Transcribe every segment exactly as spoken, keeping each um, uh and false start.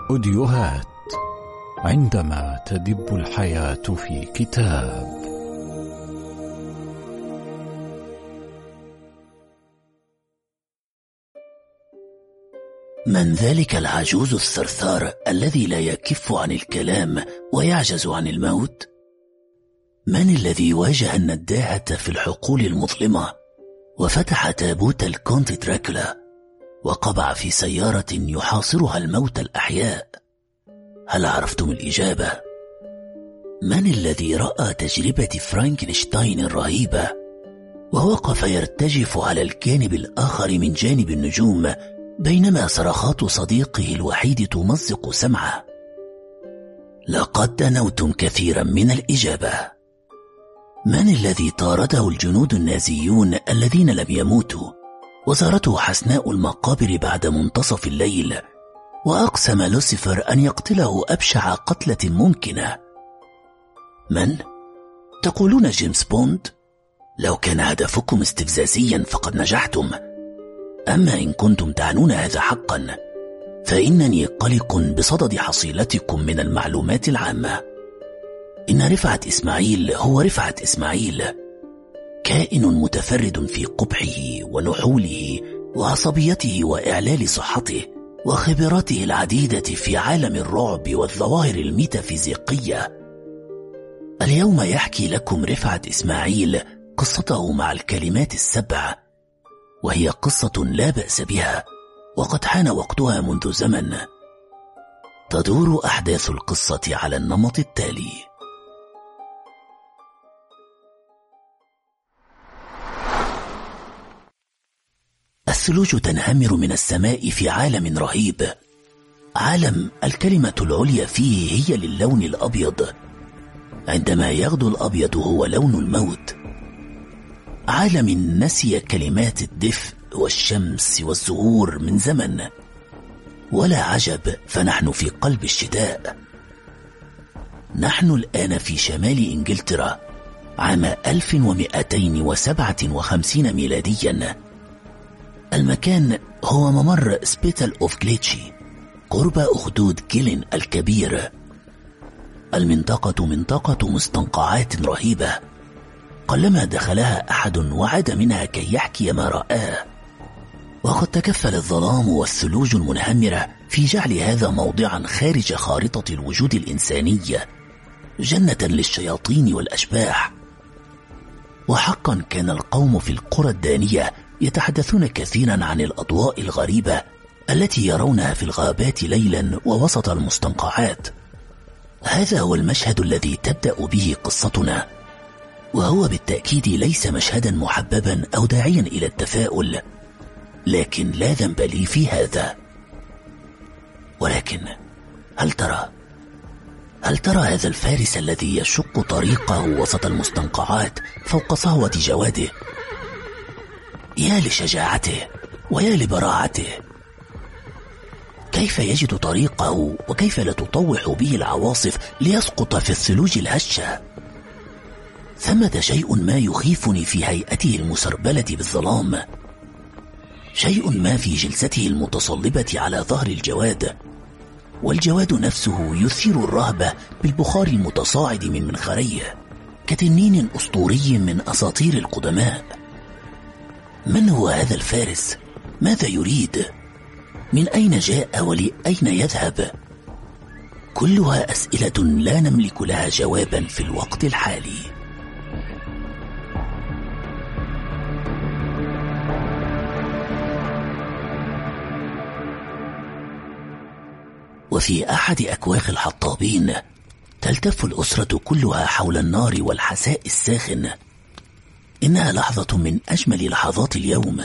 أوديوهات عندما تدب الحياة في كتاب. من ذلك العجوز الثرثار الذي لا يكف عن الكلام ويعجز عن الموت؟ من الذي واجه النداهة في الحقول المظلمة وفتح تابوت الكونت دراكولا وقبع في سيارة يحاصرها الموت الأحياء؟ هل عرفتم الإجابة؟ من الذي رأى تجربة فرانكنشتاين الرهيبة ووقف يرتجف على الجانب الآخر من جانب النجوم بينما صرخات صديقه الوحيد تمزق سمعه؟ لقد دنوتم كثيرا من الإجابة. من الذي طارده الجنود النازيون الذين لم يموتوا وزارته حسناء المقابر بعد منتصف الليل وأقسم لوسيفر أن يقتله أبشع قتلة ممكنة؟ من؟ تقولون جيمس بوند؟ لو كان هدفكم استفزازيا فقد نجحتم، أما إن كنتم تعنون هذا حقا فإنني قلق بصدد حصيلتكم من المعلومات العامة. إن رفعت إسماعيل هو رفعت إسماعيل، كائن متفرد في قبحه ونحوله وعصبيته وإعلال صحته وخبراته العديدة في عالم الرعب والظواهر الميتافيزيقية. اليوم يحكي لكم رفعت إسماعيل قصته مع الكلمات السبع، وهي قصة لا بأس بها وقد حان وقتها منذ زمن. تدور أحداث القصة على النمط التالي: الثلوج تنهمر من السماء في عالم رهيب، عالم الكلمة العليا فيه هي للون الأبيض، عندما يغدو الأبيض هو لون الموت. عالم نسي كلمات الدفء والشمس والزهور من زمن، ولا عجب فنحن في قلب الشتاء. نحن الآن في شمال إنجلترا عام ألف ومئتين وسبعة وخمسين ميلاديا. المكان هو ممر سبيتال أوف جليتشي قرب أخدود جيلين الكبير. المنطقة منطقة مستنقعات رهيبة، قلما دخلها أحد وعاد منها كي يحكي ما رآه. وقد تكفل الظلام والثلوج المنهمرة في جعل هذا موضعا خارج خارطة الوجود الإنسانية، جنة للشياطين والأشباح. وحقا كان القوم في القرى الدانية يتحدثون كثيرا عن الأضواء الغريبة التي يرونها في الغابات ليلا ووسط المستنقعات. هذا هو المشهد الذي تبدأ به قصتنا، وهو بالتأكيد ليس مشهدا محببا أو داعيا إلى التفاؤل، لكن لا ذنب لي في هذا. ولكن هل ترى هل ترى هذا الفارس الذي يشق طريقه وسط المستنقعات فوق صهوة جواده؟ يا لشجاعته ويا لبراعته! كيف يجد طريقه وكيف لا تطوح به العواصف ليسقط في الثلوج الهشة. ثمة شيء ما يخيفني في هيئته المسربلة بالظلام، شيء ما في جلسته المتصلبة على ظهر الجواد، والجواد نفسه يثير الرهبة بالبخار المتصاعد من منخريه كتنين أسطوري من أساطير القدماء. من هو هذا الفارس؟ ماذا يريد؟ من أين جاء ولأين يذهب؟ كلها أسئلة لا نملك لها جوابا في الوقت الحالي. وفي أحد أكواخ الحطابين تلتف الأسرة كلها حول النار والحساء الساخن. إنها لحظة من أجمل لحظات اليوم.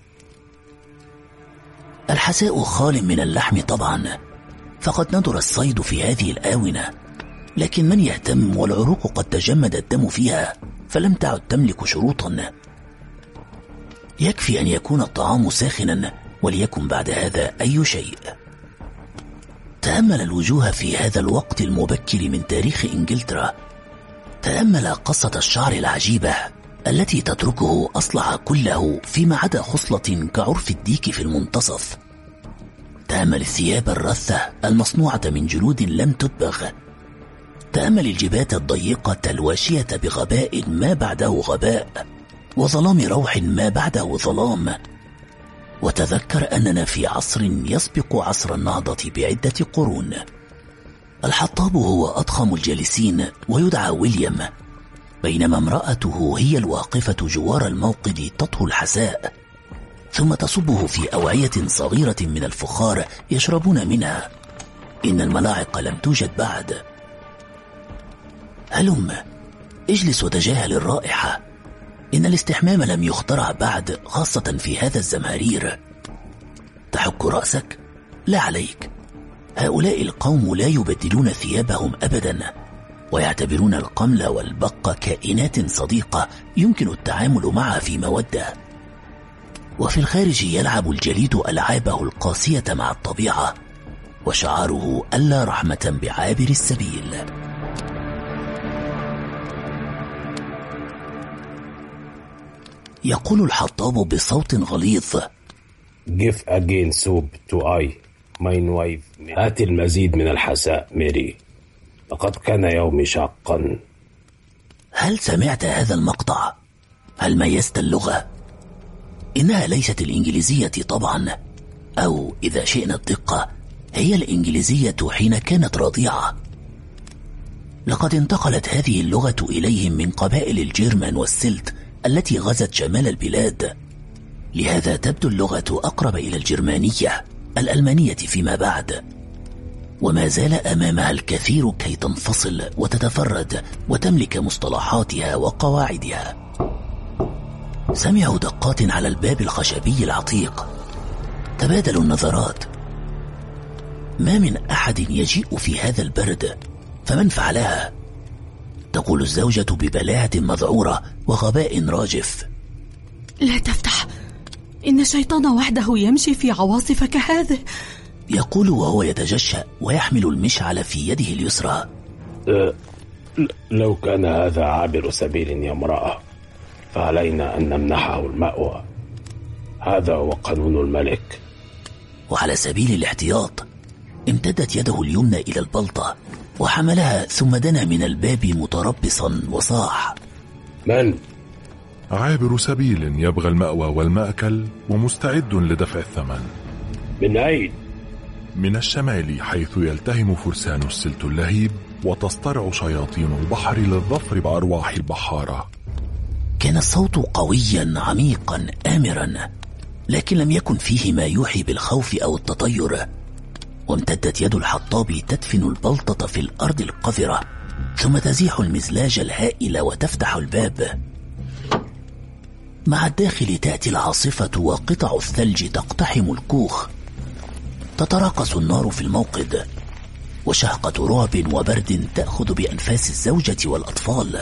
الحساء خال من اللحم طبعا، فقد ندر الصيد في هذه الآونة، لكن من يهتم والعروق قد تجمد الدم فيها فلم تعد تملك شروطا. يكفي أن يكون الطعام ساخنا وليكن بعد هذا أي شيء. تأمل الوجوه في هذا الوقت المبكر من تاريخ إنجلترا، تأمل قصة الشعر العجيبة التي تتركه أصلع كله فيما عدا خصلة كعرف الديك في المنتصف. تأمل الثياب الرثة المصنوعة من جلود لم تدبغ. تأمل الجبات الضيقة الواشية بغباء ما بعده غباء، وظلام روح ما بعده ظلام. وتذكر أننا في عصر يسبق عصر النهضة بعدة قرون. الحطاب هو أضخم الجالسين ويدعى ويليام، بينما امرأته هي الواقفة جوار الموقد تطهو الحساء، ثم تصبه في أوعية صغيرة من الفخار يشربون منها. إن الملاعق لم توجد بعد. هلم اجلس وتجاهل الرائحة. إن الاستحمام لم يخترع بعد، خاصة في هذا الزمهرير. تحك رأسك؟ لا عليك. هؤلاء القوم لا يبدلون ثيابهم أبدا، ويعتبرون القمل والبق كائنات صديقة يمكن التعامل معها في مودة. وفي الخارج يلعب الجليد ألعابه القاسية مع الطبيعة، وشعاره ألا رحمة بعابر السبيل. يقول الحطاب بصوت غليظ: Give again soup to I, mine wife. هات المزيد من الحساء ميري، لقد كان يومي شاقا. هل سمعت هذا المقطع؟ هل ميزت اللغة؟ إنها ليست الإنجليزية طبعا، أو إذا شئنا الدقة هي الإنجليزية حين كانت رضيعة. لقد انتقلت هذه اللغة إليهم من قبائل الجيرمان والسلت التي غزت شمال البلاد، لهذا تبدو اللغة أقرب إلى الجرمانية الألمانية فيما بعد، وما زال أمامها الكثير كي تنفصل وتتفرد وتملك مصطلحاتها وقواعدها. سمعوا دقات على الباب الخشبي العتيق، تبادلوا النظرات. ما من أحد يجيء في هذا البرد، فمن فعلها؟ تقول الزوجة ببلاهة مذعورة وغباء راجف: لا تفتح، إن الشيطان وحده يمشي في عواصف كهذه. يقول وهو يتجشأ ويحمل المشعل في يده اليسرى. أه لو كان هذا عابر سبيل يا امرأة، فعلينا أن نمنحه المأوى. هذا هو قانون الملك. وعلى سبيل الاحتياط امتدت يده اليمنى إلى البلطة وحملها، ثم دنا من الباب متربصا وصاح: من؟ عابر سبيل يبغى المأوى والمأكل ومستعد لدفع الثمن. من أين؟ من الشمال، حيث يلتهم فرسان السلت اللهيب وتصطرع شياطين البحر للظفر بأرواح البحارة. كان الصوت قويا عميقا آمرا، لكن لم يكن فيه ما يوحي بالخوف أو التطير. وامتدت يد الحطاب تدفن البلطة في الأرض القذرة، ثم تزيح المزلاج الهائل وتفتح الباب. مع الداخل تأتي العاصفة وقطع الثلج تقتحم الكوخ. تتراقص النار في الموقد، وشهقة رعب وبرد تأخذ بأنفاس الزوجة والأطفال.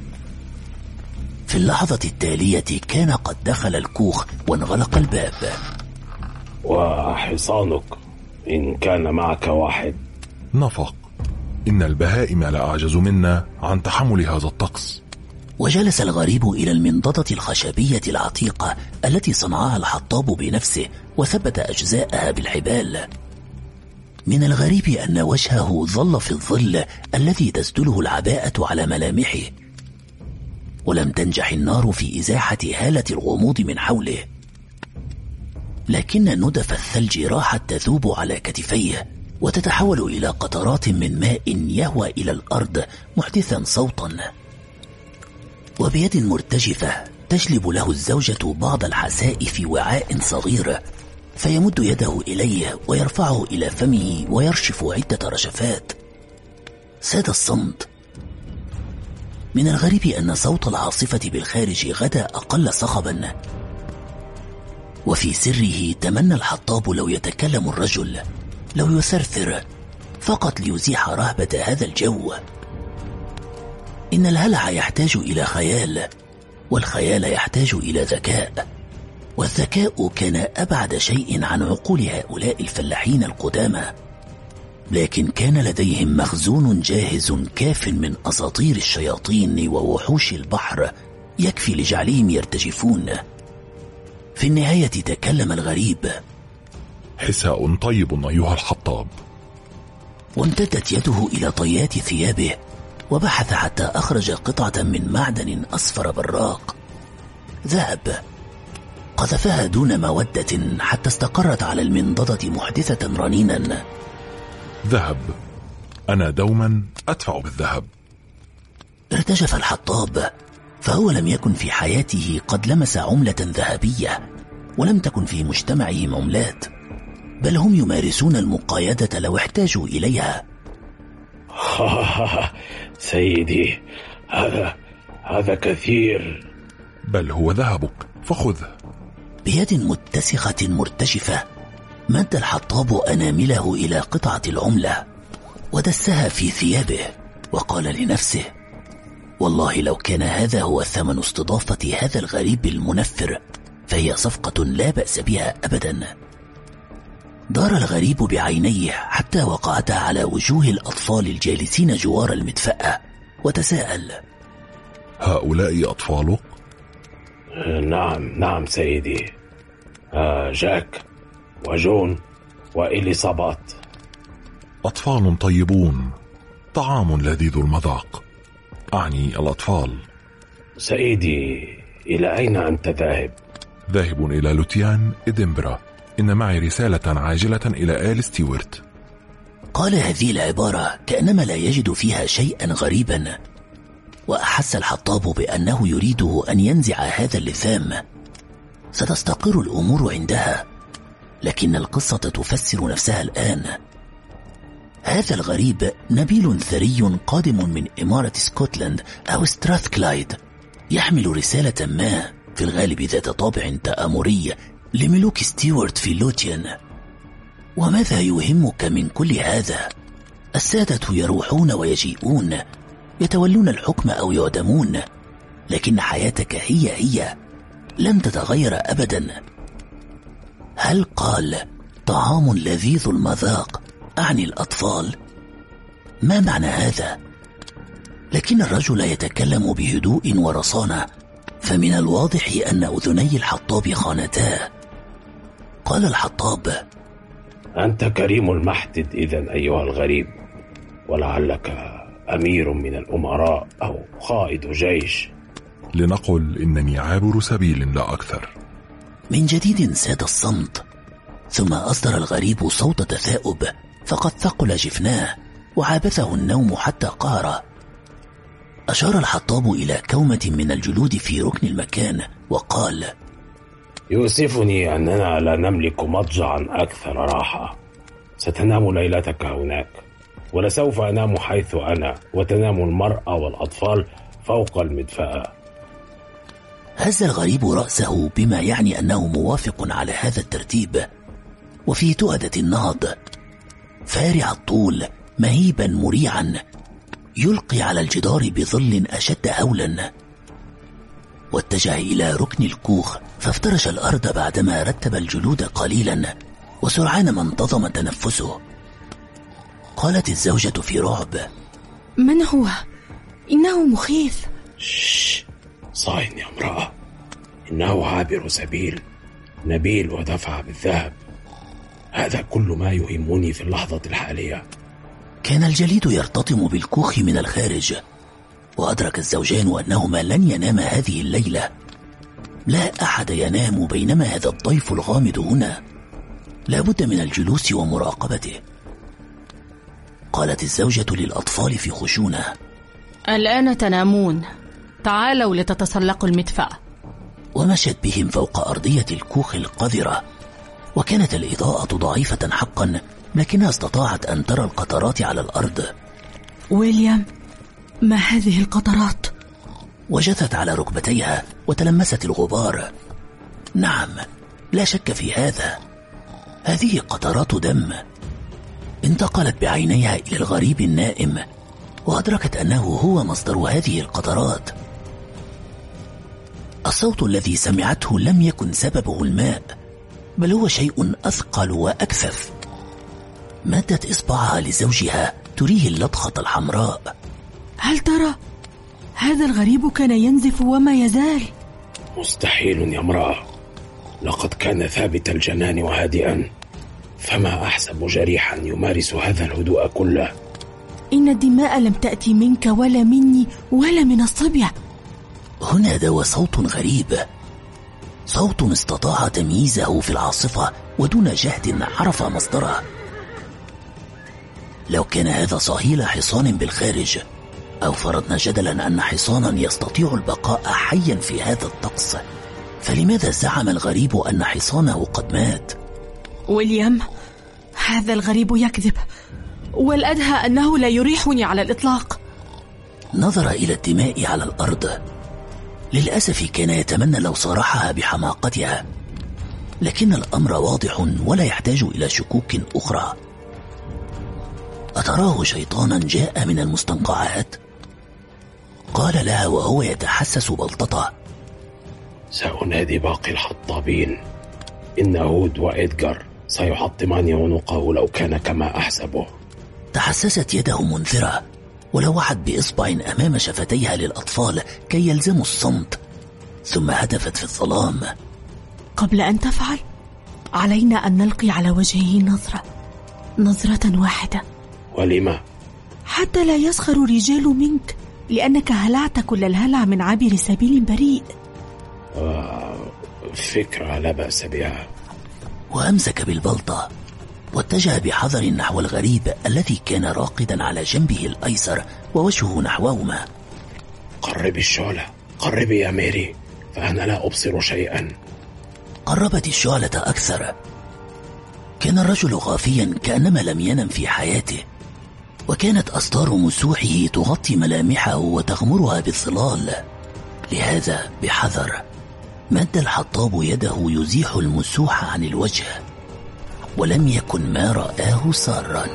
في اللحظة التالية كان قد دخل الكوخ وانغلق الباب. وحصانك إن كان معك واحد؟ نفق. إن البهائم لا أعجز منا عن تحمل هذا الطقس. وجلس الغريب إلى المنضدة الخشبية العتيقة التي صنعها الحطاب بنفسه وثبت أجزاءها بالحبال. من الغريب أن وجهه ظل في الظل الذي تسدله العباءة على ملامحه، ولم تنجح النار في إزاحة هالة الغموض من حوله. لكن ندف الثلج راحت تذوب على كتفيه وتتحول إلى قطرات من ماء يهوى إلى الأرض محدثا صوتا. وبيد مرتجفة تجلب له الزوجة بعض الحساء في وعاء صغير، فيمد يده إليه ويرفعه إلى فمه ويرشف عدة رشفات. ساد الصمت. من الغريب أن صوت العاصفة بالخارج غدا أقل صخبا. وفي سره تمنى الحطاب لو يتكلم الرجل، لو يثرثر، فقط ليزيح رهبة هذا الجو. إن الهلع يحتاج إلى خيال، والخيال يحتاج إلى ذكاء، والذكاء كان أبعد شيء عن عقول هؤلاء الفلاحين القدامى. لكن كان لديهم مخزون جاهز كاف من أساطير الشياطين ووحوش البحر يكفي لجعلهم يرتجفون. في النهاية تكلم الغريب: حساء طيب أيها الحطاب. وامتدت يده إلى طيات ثيابه وبحث حتى أخرج قطعة من معدن أصفر براق. ذهب، قذفها دون مودة حتى استقرت على المنضدة محدثة رنينا. ذهب، أنا دوما أدفع بالذهب. ارتجف الحطاب، فهو لم يكن في حياته قد لمس عملة ذهبية، ولم تكن في مجتمعهم عملات، بل هم يمارسون المقايدة لو احتاجوا إليها. سيدي، هذا هذا كثير. بل هو ذهبك، فخذه. بيد متسخة مرتجفة مد الحطاب أنامله إلى قطعة العملة ودسها في ثيابه، وقال لنفسه: والله لو كان هذا هو ثمن استضافة هذا الغريب المنفر فهي صفقة لا بأس بها أبدا. دار الغريب بعينيه حتى وقعتا على وجوه الأطفال الجالسين جوار المدفأة وتساءل: هؤلاء أطفالك؟ نعم نعم سيدي، آه جاك وجون وإليصابات. أطفال طيبون، طعام لذيذ المذاق، أعني الأطفال. سيدي، إلى أين أنت ذاهب؟ ذاهب إلى لوتيان إدنبرا، إن معي رسالة عاجلة إلى آل ستيوارت. قال هذه العبارة كأنما لا يجد فيها شيئا غريبا، وأحس الحطاب بأنه يريده أن ينزع هذا اللثام. ستستقر الأمور عندها، لكن القصة تفسر نفسها الآن. هذا الغريب نبيل ثري قادم من إمارة سكوتلاند أو ستراثكلايد، يحمل رسالة ما في الغالب ذات طابع تآمري لملوك ستيوارت في لوتيان. وماذا يهمك من كل هذا؟ السادة يروحون ويجيئون، يتولون الحكم أو يعدمون، لكن حياتك هي هي، لن تتغير أبدا. هل قال طعام لذيذ المذاق أعني الأطفال؟ ما معنى هذا؟ لكن الرجل يتكلم بهدوء ورصانة، فمن الواضح أن أذني الحطاب خانتاه. قال الحطاب: أنت كريم المحتد إذن أيها الغريب، ولعلك أمير من الأمراء أو قائد جيش. لنقل إنني عابر سبيل لا أكثر. من جديد ساد الصمت، ثم أصدر الغريب صوت تثاؤب، فقد ثقل جفناه وعابثه النوم حتى قهر. أشار الحطاب إلى كومة من الجلود في ركن المكان وقال: يؤسفني أننا لا نملك مضجعا أكثر راحة. ستنام ليلتك هناك، ولسوف أنام حيث أنا، وتنام المرأة والأطفال فوق المدفأة. هز الغريب رأسه بما يعني أنه موافق على هذا الترتيب، وفي تؤدة النهض فارع الطول مهيبا مريعا يلقي على الجدار بظل أشد هولا. واتجه إلى ركن الكوخ فافترش الأرض بعدما رتب الجلود قليلا، وسرعان ما انتظم تنفسه. قالت الزوجة في رعب: من هو؟ إنه مخيف. شش، صاين يا امرأة، إنه عابر سبيل نبيل ودفع بالذهب. هذا كل ما يهمني في اللحظة الحالية. كان الجليد يرتطم بالكوخ من الخارج، وأدرك الزوجان أنهما لن يناما هذه الليلة. لا أحد ينام بينما هذا الضيف الغامض هنا، لا بد من الجلوس ومراقبته. قالت الزوجة للأطفال في خشونة: الآن تنامون، تعالوا لتتسلقوا المدفأة. ومشت بهم فوق أرضية الكوخ القذرة، وكانت الإضاءة ضعيفة حقا، لكنها استطاعت أن ترى القطرات على الأرض. ويليام، ما هذه القطرات؟ وجثت على ركبتيها وتلمست الغبار. نعم، لا شك في هذا، هذه قطرات دم. انتقلت بعينيها إلى الغريب النائم، وأدركت أنه هو مصدر هذه القطرات. الصوت الذي سمعته لم يكن سببه الماء، بل هو شيء أثقل وأكثف. مدت إصبعها لزوجها تريه اللطخة الحمراء. هل ترى؟ هذا الغريب كان ينزف وما يزال. مستحيل يا امرأة، لقد كان ثابت الجنان وهادئا. فما أحسب جريحا يمارس هذا الهدوء كله؟ إن الدماء لم تأتي منك ولا مني ولا من الصبية. هنا دوا صوت غريب، صوت استطاع تمييزه في العاصفة ودون جهد عرف مصدره. لو كان هذا صهيل حصان بالخارج، أو فرضنا جدلا أن حصانا يستطيع البقاء حيا في هذا الطقس، فلماذا زعم الغريب أن حصانه قد مات؟ ويليام، هذا الغريب يكذب، والأدهى أنه لا يريحني على الإطلاق. نظر إلى الدماء على الأرض. للأسف كان يتمنى لو صارحها بحماقتها، لكن الأمر واضح ولا يحتاج إلى شكوك أخرى. أتراه شيطانا جاء من المستنقعات؟ قال لها وهو يتحسس بلطته: سأنادي باقي الحطابين، إن هود وإدغار سيحطمان عنقه لو كان كما أحسبه. تحسست يده منذرة ولوحت بإصبع أمام شفتيها للأطفال كي يلزموا الصمت، ثم هتفت في الظلام: قبل أن تفعل علينا أن نلقي على وجهه نظرة نظرة واحدة. ولما؟ حتى لا يسخر رجال منك، لأنك هلعت كل الهلع من عابر سبيل بريء. آه، فكرة لا بأس بها. وأمسك بالبلطة واتجه بحذر نحو الغريب الذي كان راقدا على جنبه الأيسر ووجهه نحوهما. قربي الشعلة، قربي يا ميري، فأنا لا أبصر شيئا. قربت الشعلة أكثر. كان الرجل غافيا كأنما لم ينم في حياته، وكانت أستار مسوحه تغطي ملامحه وتغمرها بالظلال. لهذا بحذر مد الحطاب يده يزيح المسوح عن الوجه، ولم يكن ما رآه سارا.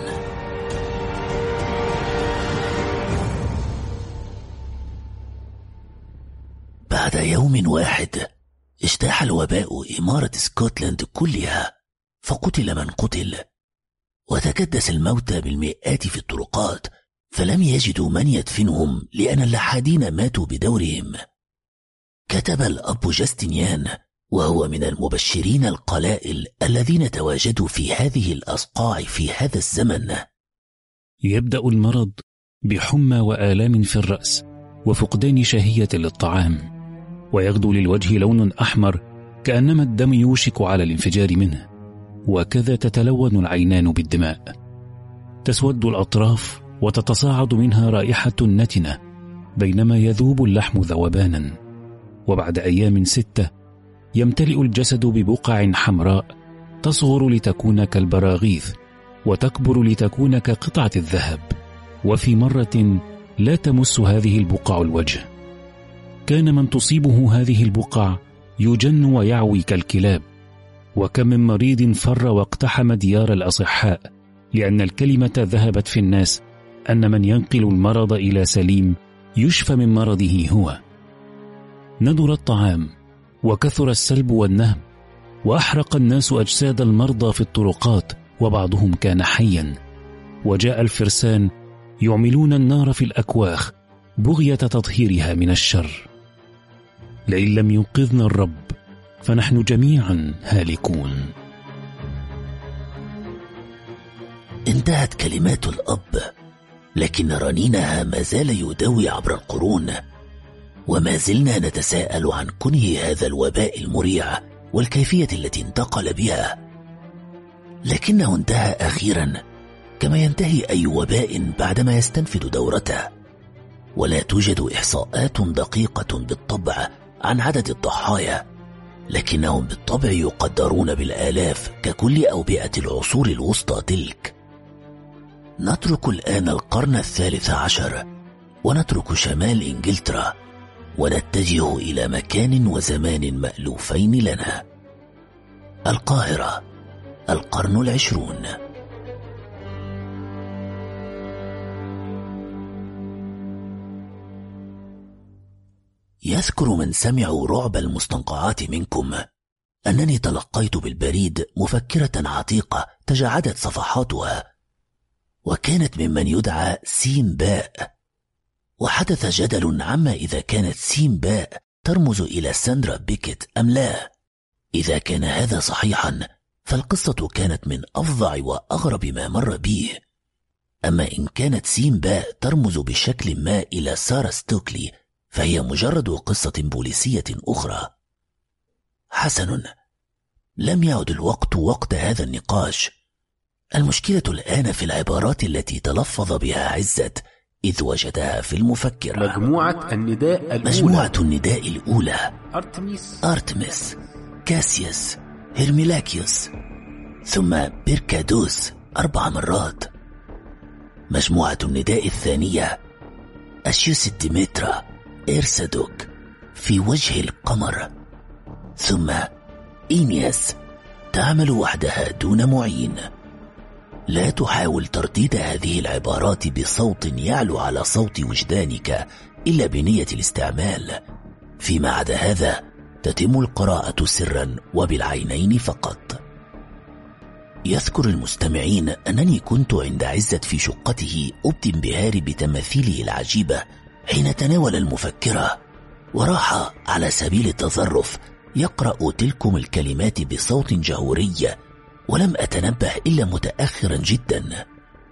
بعد يوم واحد اجتاح الوباء إمارة سكوتلاند كلها، فقتل من قتل، وتكدس الموتى بالمئات في الطرقات، فلم يجدوا من يدفنهم لأن اللحادين ماتوا بدورهم. كتب الأب جاستنيان، وهو من المبشرين القلائل الذين تواجدوا في هذه الأصقاع في هذا الزمن: يبدأ المرض بحمى وآلام في الرأس وفقدان شهية للطعام، ويغدو للوجه لون أحمر كأنما الدم يوشك على الانفجار منه، وكذا تتلون العينان بالدماء. تسود الأطراف وتتصاعد منها رائحة نتنة، بينما يذوب اللحم ذوبانا. وبعد أيام ستة يمتلئ الجسد ببقع حمراء تصغر لتكون كالبراغيث، وتكبر لتكون كقطعة الذهب، وفي مرة لا تمس هذه البقع الوجه. كان من تصيبه هذه البقع يجن ويعوي كالكلاب، وكم من مريض فر واقتحم ديار الأصحاء، لأن الكلمة ذهبت في الناس أن من ينقل المرض إلى سليم يشفى من مرضه هو. ندر الطعام وكثر السلب والنهب، وأحرق الناس أجساد المرضى في الطرقات، وبعضهم كان حيا. وجاء الفرسان يعملون النار في الأكواخ بغية تطهيرها من الشر. لئن لم ينقذنا الرب فنحن جميعا هالكون. انتهت كلمات الأب، لكن رنينها ما زال يداوي عبر القرون، وما زلنا نتساءل عن كنه هذا الوباء المريع والكيفية التي انتقل بها. لكنه انتهى أخيرا، كما ينتهي أي وباء بعدما يستنفذ دورته، ولا توجد إحصاءات دقيقة بالطبع عن عدد الضحايا، لكنهم بالطبع يقدرون بالآلاف ككل أوبئة العصور الوسطى تلك. نترك الآن القرن الثالث عشر، ونترك شمال إنجلترا، ونتجه إلى مكان وزمان مألوفين لنا: القاهرة، القرن العشرون. يذكر من سمعوا رعب المستنقعات منكم أنني تلقيت بالبريد مفكرة عتيقة تجعدت صفحاتها، وكانت ممن يدعى سين باء. وحدث جدل عما إذا كانت سين باء ترمز إلى ساندرا بيكيت أم لا. إذا كان هذا صحيحا فالقصة كانت من أفظع وأغرب ما مر به. أما إن كانت سين باء ترمز بشكل ما إلى سارة ستوكلي فهي مجرد قصة بوليسية أخرى. حسن، لم يعد الوقت وقت هذا النقاش. المشكلة الآن في العبارات التي تلفظ بها عزت إذ وجدها في المفكرة. مجموعة النداء الأولى مجموعة النداء الأولى أرتميس أرتمس، كاسيوس، هيرميلاكيوس، ثم بيركادوس أربع مرات. مجموعة النداء الثانية أشيوس ديمترا، إرسادوك في وجه القمر، ثم إينياس تعمل وحدها دون معين. لا تحاول ترديد هذه العبارات بصوت يعلو على صوت وجدانك إلا بنية الاستعمال. فيما عدا هذا تتم القراءة سرا وبالعينين فقط. يذكر المستمعين أنني كنت عند عزت في شقته أبدي انبهاري بتماثيله العجيبة حين تناول المفكرة وراح على سبيل التظرف يقرأ تلكم الكلمات بصوت جهوري، ولم أتنبه إلا متأخرا جدا.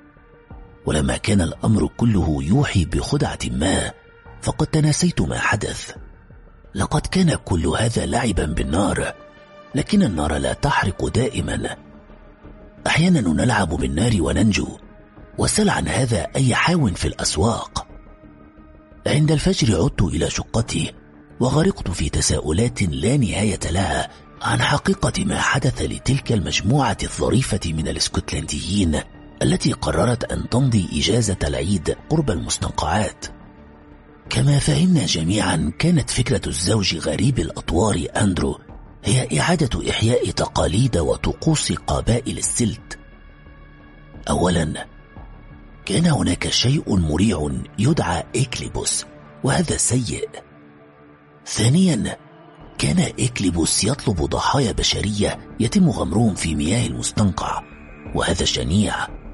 ولما كان الأمر كله يوحي بخدعة ما فقد تناسيت ما حدث. لقد كان كل هذا لعبا بالنار، لكن النار لا تحرق دائما. أحيانا نلعب بالنار وننجو، وسل عن هذا أي حاو في الأسواق. عند الفجر عدت إلى شقتي وغرقت في تساؤلات لا نهاية لها عن حقيقة ما حدث لتلك المجموعة الظريفة من الاسكتلنديين التي قررت أن تمضي إجازة العيد قرب المستنقعات. كما فهمنا جميعا كانت فكرة الزوج غريب الأطوار أندرو هي إعادة إحياء تقاليد وطقوس قبائل السلت. أولا، كان هناك شيء مريع يدعى إكليبوس، وهذا سيء. ثانيا، كان إكليبوس يطلب ضحايا بشرية يتم غمرهم في مياه المستنقع، وهذا شنيع.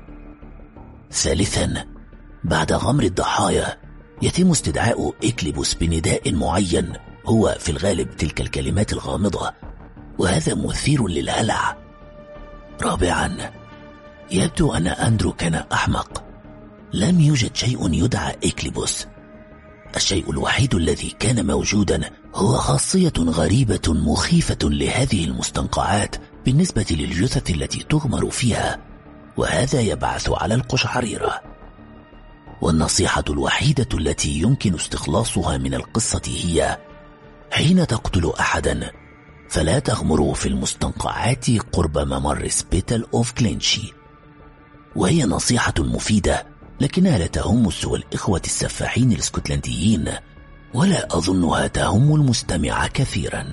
ثالثا، بعد غمر الضحايا يتم استدعاء إكليبوس بنداء معين هو في الغالب تلك الكلمات الغامضة، وهذا مثير للهلع. رابعا، يبدو أن أندرو كان أحمق. لم يوجد شيء يدعى إكليبوس. الشيء الوحيد الذي كان موجودا هو خاصية غريبة مخيفة لهذه المستنقعات بالنسبة للجثث التي تغمر فيها، وهذا يبعث على القشعريرة. والنصيحة الوحيدة التي يمكن استخلاصها من القصة هي: حين تقتل أحدا فلا تغمروا في المستنقعات قرب ممر سبيتال أوف كلينشي. وهي نصيحة مفيدة، لكنها لا تهم سوى الإخوة السفاحين الاسكتلنديين، ولا أظنها تهم المستمع كثيرا.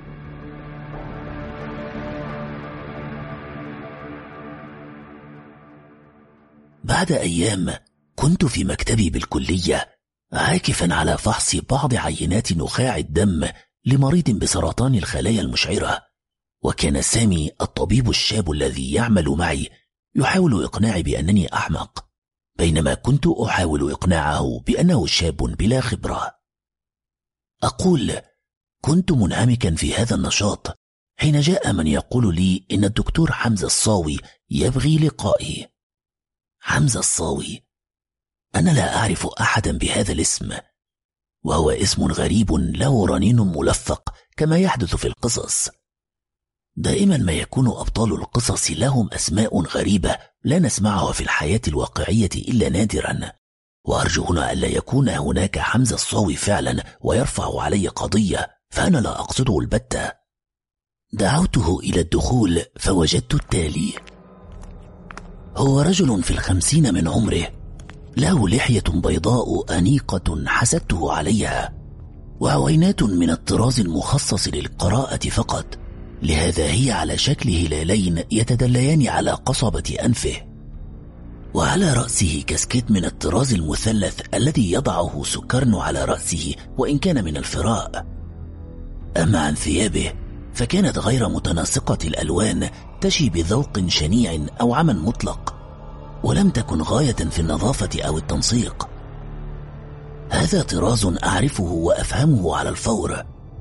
بعد أيام كنت في مكتبي بالكلية عاكفا على فحص بعض عينات نخاع الدم لمريض بسرطان الخلايا المشعرة، وكان سامي الطبيب الشاب الذي يعمل معي يحاول إقناعي بأنني أحمق، بينما كنت أحاول إقناعه بأنه شاب بلا خبرة. أقول كنت منهمكا في هذا النشاط حين جاء من يقول لي إن الدكتور حمزة الصاوي يبغي لقائي. حمزة الصاوي؟ أنا لا أعرف أحدا بهذا الاسم، وهو اسم غريب له رنين ملفق كما يحدث في القصص. دائما ما يكون أبطال القصص لهم أسماء غريبة لا نسمعها في الحياة الواقعية إلا نادرا، وأرجو هنا ألا يكون هناك حمزة الصاوي فعلا ويرفع علي قضية، فأنا لا أقصده البتة. دعوته إلى الدخول فوجدت التالي: هو رجل في الخمسين من عمره، له لحية بيضاء أنيقة حسدته عليها، وعوينات من الطراز المخصص للقراءة فقط، لهذا هي على شكل هلالين يتدليان على قصبة أنفه، وعلى رأسه كاسكيت من الطراز المثلث الذي يضعه سكرن على رأسه وإن كان من الفراء. أما عن ثيابه فكانت غير متناسقة الألوان، تشي بذوق شنيع أو عمى مطلق، ولم تكن غاية في النظافة أو التنسيق. هذا طراز أعرفه وأفهمه على الفور.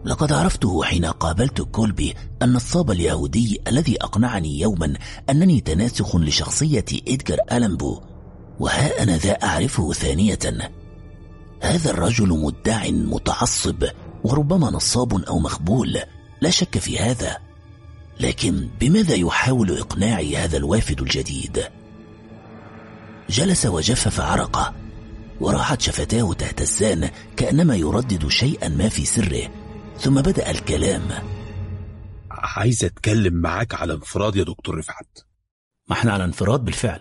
لقد عرفته حين قابلت كولبي النصاب اليهودي الذي أقنعني يوما أنني تناسخ لشخصية إدغار ألان بو، وها أنا ذا أعرفه ثانية. هذا الرجل مدع متعصب وربما نصاب أو مخبول، لا شك في هذا، لكن بماذا يحاول إقناعي هذا الوافد الجديد؟ جلس وجفف عرقه، وراحت شفتاه تهتزان كأنما يردد شيئا ما في سره، ثم بدأ الكلام. عايز أتكلم معاك على انفراد يا دكتور رفعت. ما احنا على انفراد بالفعل.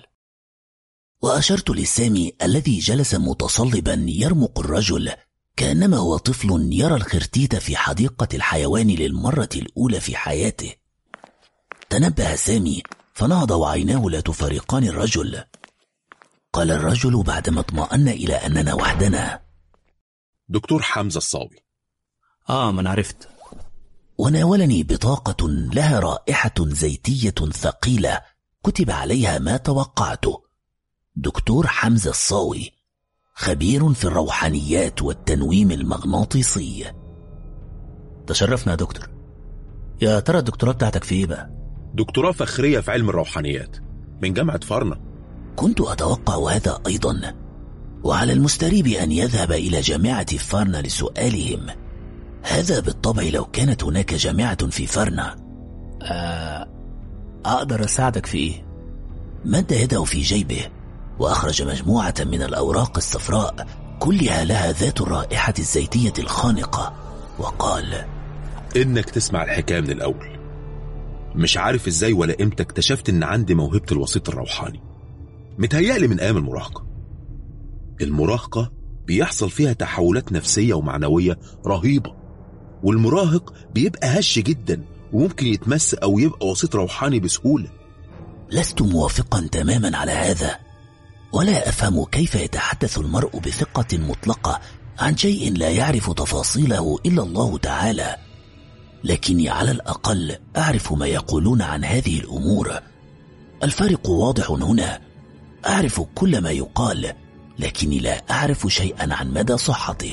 وأشرت لسامي الذي جلس متصلبا يرمق الرجل كأنما هو طفل يرى الخرتيت في حديقة الحيوان للمرة الأولى في حياته. تنبه سامي فنهض وعيناه لا تفارقان الرجل. قال الرجل بعدما اطمأن إلى أننا وحدنا: دكتور حمزة الصاوي. آه من عرفت. وناولني بطاقة لها رائحة زيتية ثقيلة كتب عليها ما توقعته: دكتور حمزة الصاوي، خبير في الروحانيات والتنويم المغناطيسي. تشرفنا يا دكتور. يا ترى الدكتوراه بتاعتك في ايه بقى؟ دكتوراه فخرية في علم الروحانيات من جامعة فارنا. كنت أتوقع هذا أيضا، وعلى المستريب أن يذهب إلى جامعة فارنا لسؤالهم. هذا بالطبع لو كانت هناك جامعة في فارنا. أه أقدر أساعدك في إيه؟ مد يده في جيبه وأخرج مجموعة من الأوراق الصفراء كلها لها ذات الرائحة الزيتية الخانقة، وقال: إنك تسمع الحكاية من الأول. مش عارف إزاي ولا إمتى اكتشفت إن عندي موهبة الوسيط الروحاني. متهيألي من أيام المراهقة. المراهقة بيحصل فيها تحولات نفسية ومعنوية رهيبة، والمراهق بيبقى هش جدا وممكن يتمس أو يبقى وسيط روحاني بسهولة. لست موافقا تماما على هذا، ولا أفهم كيف يتحدث المرء بثقة مطلقة عن شيء لا يعرف تفاصيله إلا الله تعالى، لكني على الأقل أعرف ما يقولون عن هذه الأمور. الفارق واضح هنا، أعرف كل ما يقال لكني لا أعرف شيئا عن مدى صحته.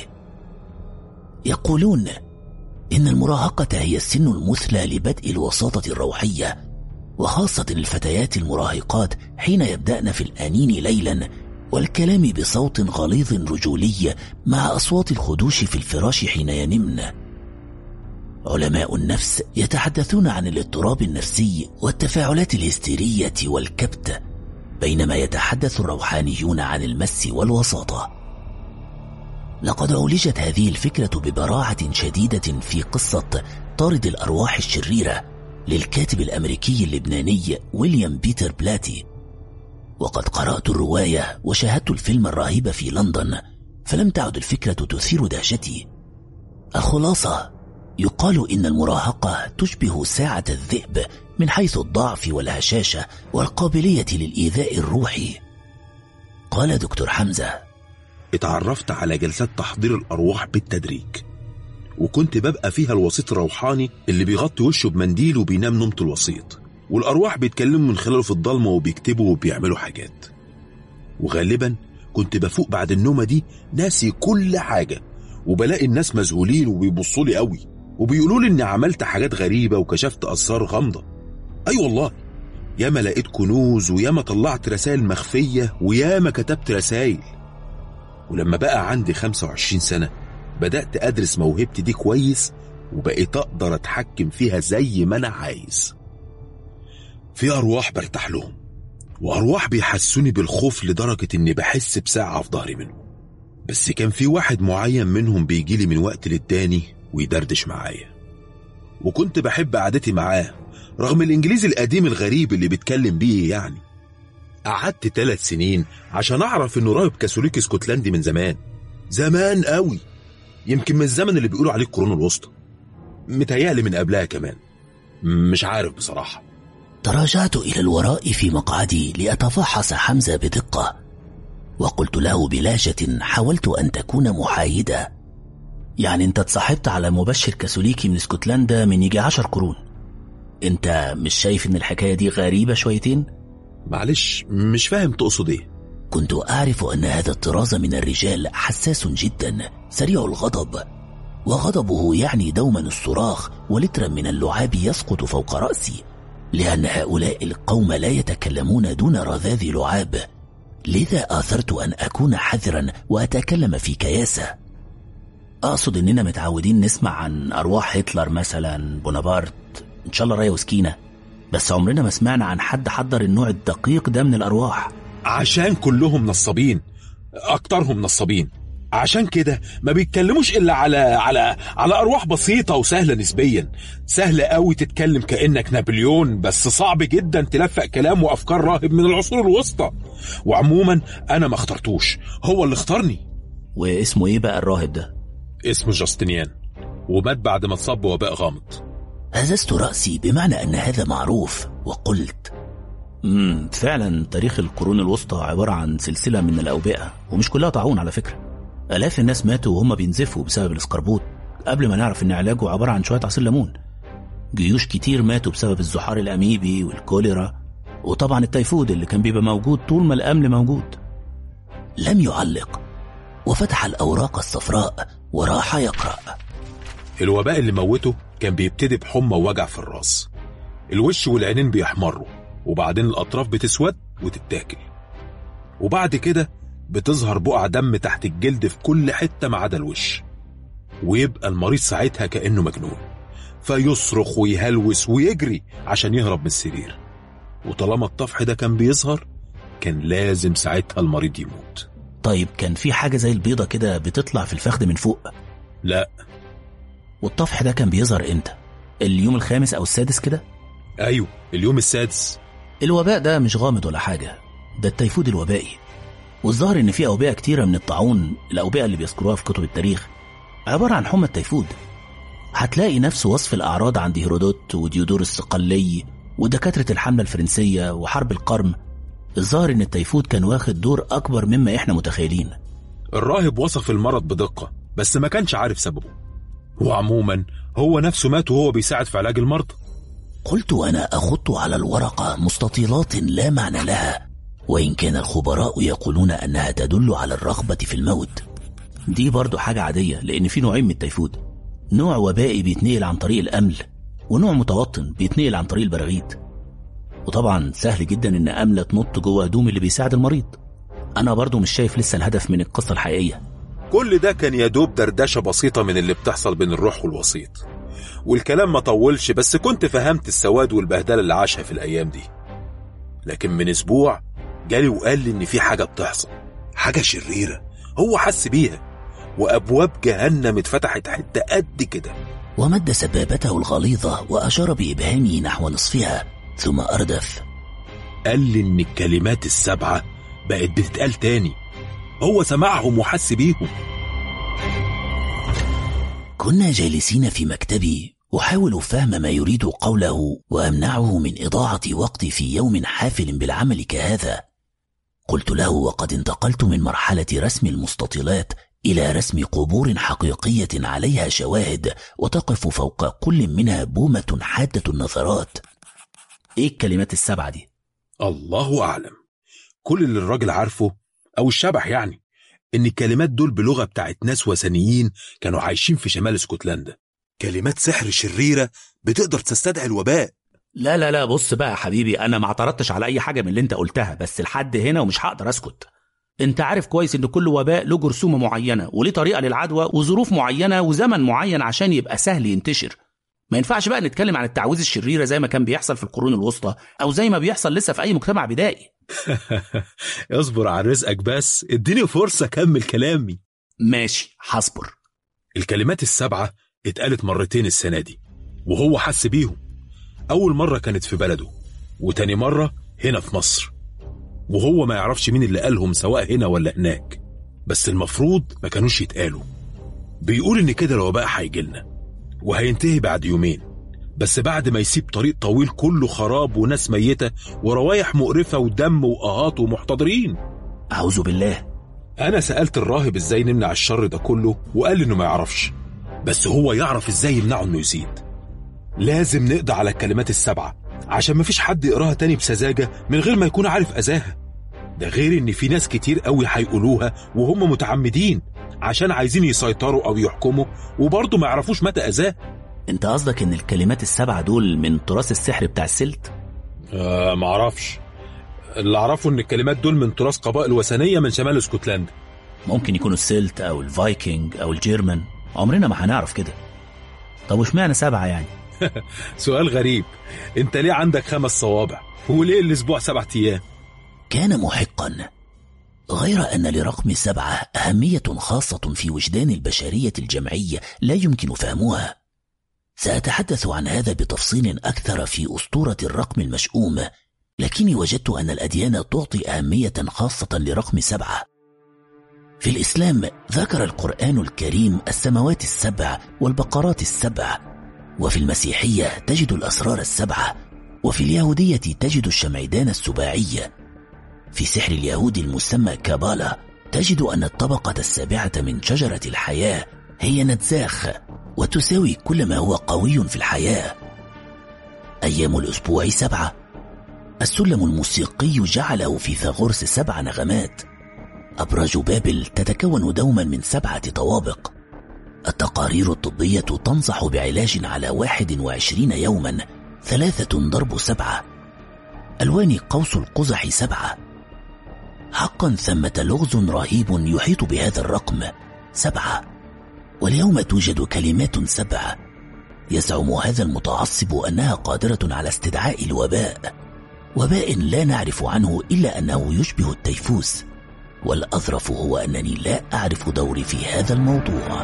يقولون إن المراهقة هي السن المثلى لبدء الوساطة الروحية، وخاصة الفتيات المراهقات حين يبدأن في الآنين ليلا والكلام بصوت غليظ رجولي مع أصوات الخدوش في الفراش حين ينمن. علماء النفس يتحدثون عن الاضطراب النفسي والتفاعلات الهستيرية والكبت، بينما يتحدث الروحانيون عن المس والوساطة. لقد عولجت هذه الفكرة ببراعة شديدة في قصة طارد الأرواح الشريرة للكاتب الأمريكي اللبناني ويليام بيتر بلاتي، وقد قرأت الرواية وشاهدت الفيلم الرهيب في لندن، فلم تعد الفكرة تثير دهشتي. الخلاصة، يقال إن المراهقة تشبه ساعة الذئب من حيث الضعف والهشاشة والقابلية للإيذاء الروحي. قال دكتور حمزة: اتعرفت على جلسات تحضير الأرواح بالتدريج، وكنت ببقى فيها الوسيط الروحاني اللي بيغطي وشه بمنديل وبينام نومة الوسيط، والأرواح بيتكلموا من خلاله في الضلمة وبيكتبوا وبيعملوا حاجات. وغالبا كنت بفوق بعد النومة دي ناسي كل حاجة، وبلاقي الناس مذهولين وبيبصوا لي قوي وبيقولوا لي إني عملت حاجات غريبة وكشفت أسرار غامضة. أي أيوة والله، ياما لقيت كنوز وياما طلعت رسائل مخفية وياما كتبت رسائل. ولما بقى عندي خمسة وعشرين سنة بدأت أدرس موهبتي دي كويس، وبقيت أقدر أتحكم فيها زي ما أنا عايز. في أرواح برتاح لهم، وأرواح بيحسوني بالخوف لدرجة إني بحس بساعة في ظهري منهم. بس كان في واحد معين منهم بيجيلي من وقت للتاني ويدردش معايا، وكنت بحب قعدتي معاه رغم الإنجليزي القديم الغريب اللي بيتكلم بيه. يعني قعدت ثلاث سنين عشان أعرف إنه راهب كاثوليكي اسكتلندي من زمان زمان قوي، يمكن من الزمن اللي بيقولوا عليه القرون الوسطى، متهيألي من قبلها كمان، مش عارف بصراحة. تراجعت إلى الوراء في مقعدي لأتفحص حمزة بدقة، وقلت له بلهجة حاولت أن تكون محايدة: يعني أنت اتصاحبت على مبشر كاثوليكي من اسكتلندا من يجي عشر قرون، أنت مش شايف إن الحكاية دي غريبة شويتين؟ معلش مش فاهم تقصد إيه. كنت أعرف أن هذا الطراز من الرجال حساس جدا سريع الغضب، وغضبه يعني دوما الصراخ ولترا من اللعاب يسقط فوق رأسي، لأن هؤلاء القوم لا يتكلمون دون رذاذ لعاب، لذا آثرت أن أكون حذرا وأتكلم في كياسة. أقصد إننا متعودين نسمع عن أرواح هتلر مثلا، بونابرت، إن شاء الله راية وسكينة، بس عمرنا ما سمعنا عن حد حضر النوع الدقيق ده من الأرواح. عشان كلهم نصابين، أكترهم نصابين، عشان كده ما بيتكلموش إلا على على على أرواح بسيطة وسهلة نسبيا. سهلة قوي تتكلم كأنك نابليون، بس صعب جدا تلفق كلام وأفكار راهب من العصور الوسطى. وعموما أنا ما اخترتوش، هو اللي اختارني. واسمه إيه بقى الراهب ده؟ اسمه جاستنيان، ومات بعد ما اتصاب بوباء غامض. هززت رأسي بمعنى أن هذا معروف، وقلت امم فعلا تاريخ القرون الوسطى عبارة عن سلسلة من الأوبئة، ومش كلها طاعون على فكرة. آلاف الناس ماتوا وهم بينزفوا بسبب الاسكربوط قبل ما نعرف ان علاجه عبارة عن شوية عصير ليمون. جيوش كتير ماتوا بسبب الزحار الأميبي والكوليرا، وطبعا التيفود اللي كان بيبقى موجود طول ما الأمن موجود. لم يعلق، وفتح الأوراق الصفراء وراح يقرأ. الوباء اللي موته كان بيبتدي بحمى ووجع في الراس، الوش والعينين بيحمروا، وبعدين الأطراف بتسود وتتاكل، وبعد كده بتظهر بقع دم تحت الجلد في كل حتة ما عدا الوش، ويبقى المريض ساعتها كأنه مجنون، فيصرخ ويهلوس ويجري عشان يهرب من السرير. وطالما الطفح ده كان بيظهر كان لازم ساعتها المريض يموت. طيب كان في حاجة زي البيضة كده بتطلع في الفخذ من فوق؟ لا. والطفح ده كان بيظهر امتى؟ اليوم الخامس أو السادس كده؟ أيوه، اليوم السادس. الوباء ده مش غامض ولا حاجة، ده التيفود الوبائي. والظاهر ان في أوبئة كتيرة من الطاعون، الأوبئة اللي بيذكروها في كتب التاريخ، عبارة عن حمى التيفود. هتلاقي نفس وصف الأعراض عند هيرودوت وديودور الصقلي ودكاترة الحملة الفرنسية وحرب القرم. الظاهر ان التيفود كان واخد دور أكبر مما احنا متخيلين. الراهب وصف المرض بدقة، بس ما كانش عارف سببه، وعموما هو نفسه مات وهو بيساعد في علاج المرضى. قلت وأنا أخط على الورقة مستطيلات لا معنى لها، وإن كان الخبراء يقولون أنها تدل على الرغبة في الموت. دي برضو حاجة عادية، لأن في نوعين من التيفود، نوع وبائي بيتنقل عن طريق الأمل، ونوع متوطن بيتنقل عن طريق البراغيث. وطبعا سهل جدا إن أملة تنط جوه هدوم اللي بيساعد المريض. أنا برضو مش شايف لسه الهدف من القصة الحقيقية. كل ده كان يدوب دردشة بسيطة من اللي بتحصل بين الروح والوسيط، والكلام ما طولش، بس كنت فهمت السواد والبهدلة اللي عاشها في الأيام دي. لكن من أسبوع جالي وقال لي إن في حاجة بتحصل، حاجة شريرة هو حس بيها، وأبواب جهنم اتفتحت حتة قد كده. ومد سبابته الغليظة وأشار بإبهامه نحو نصفها، ثم أردف. قال لي إن الكلمات السبعة بقت بتتقال تاني، هو سمعهم وحس بيهم. كنا جالسين في مكتبي أحاول فهم ما يريد قوله وأمنعه من إضاعة وقتي في يوم حافل بالعمل كهذا. قلت له وقد انتقلت من مرحلة رسم المستطيلات إلى رسم قبور حقيقية عليها شواهد وتقف فوق كل منها بومة حادة النظرات. إيه الكلمات السبعة دي؟ الله أعلم. كل اللي الراجل عارفه أو الشبح يعني إن الكلمات دول بلغة بتاعت ناس وثنيين كانوا عايشين في شمال اسكتلندا، كلمات سحر شريرة بتقدر تستدعي الوباء. لا لا لا بص بقى يا حبيبي، أنا ما اعترضتش على أي حاجة من اللي أنت قلتها، بس لحد هنا ومش هقدر أسكت. أنت عارف كويس إن كل وباء له جرثومة معينة وليه طريقة للعدوى وظروف معينة وزمن معين عشان يبقى سهل ينتشر. ما ينفعش بقى نتكلم عن التعويذ الشريرة زي ما كان بيحصل في القرون الوسطى أو زي ما بيحصل لسه في أي مجتمع بدائي. اصبر على رزقك بس، اديني فرصة كمل كلامي. ماشي هصبر. الكلمات السبعة اتقالت مرتين السنة دي وهو حس بيهم. أول مرة كانت في بلده، وتاني مرة هنا في مصر، وهو ما يعرفش مين اللي قالهم سواء هنا ولا هناك، بس المفروض ما كانوش يتقالوا. بيقول إن كده الوباء هيجيلنا وهينتهي بعد يومين، بس بعد ما يسيب طريق طويل كله خراب وناس ميتة وروايح مقرفة ودم وآهات ومحتضرين. أعوذ بالله. أنا سألت الراهب إزاي نمنع الشر ده كله، وقال إنه ما يعرفش، بس هو يعرف إزاي يمنعه إنه يزيد. لازم نقضي على الكلمات السبعة عشان ما فيش حد يقراها تاني بسذاجة من غير ما يكون عارف أذاها. ده غير إن في ناس كتير قوي هيقولوها وهم متعمدين عشان عايزين يسيطروا أو يحكموا، وبرضه ما يعرفوش متى أذاه. انت قصدك ان الكلمات السبعة دول من تراث السحر بتاع السلت؟ آه معرفش، اللي أعرفه ان الكلمات دول من تراث قبائل وثنية من شمال اسكتلندا. ممكن يكونوا السلت او الفايكنج او الجيرمان، عمرنا ما هنعرف كده. طب وش معنى سبعة يعني؟ سؤال غريب، انت ليه عندك خمس صوابع وليه الاسبوع سبعة ايام؟ كان محقا، غير أن لرقم سبعة أهمية خاصة في وجدان البشرية الجمعية لا يمكن فهمها. سأتحدث عن هذا بتفصيل أكثر في أسطورة الرقم المشؤوم، لكني وجدت أن الأديان تعطي أهمية خاصة لرقم سبعة. في الإسلام ذكر القرآن الكريم السماوات السبع والبقرات السبع، وفي المسيحية تجد الأسرار السبعة، وفي اليهودية تجد الشمعدان السباعية. في سحر اليهود المسمى كابالا تجد أن الطبقة السابعة من شجرة الحياة هي نتزاخ، وتساوي كل ما هو قوي في الحياة. أيام الأسبوع سبعة. السلم الموسيقي جعله فيثاغورس سبع نغمات. أبراج بابل تتكون دوما من سبعة طوابق. التقارير الطبية تنصح بعلاج على واحد وعشرين يوما، ثلاثة ضرب سبعة. ألوان قوس القزح سبعة. حقا ثمة لغز رهيب يحيط بهذا الرقم سبعة، واليوم توجد كلمات سبعة. يزعم هذا المتعصب أنها قادرة على استدعاء الوباء، وباء لا نعرف عنه إلا أنه يشبه التيفوس، والأظرف هو أنني لا أعرف دوري في هذا الموضوع.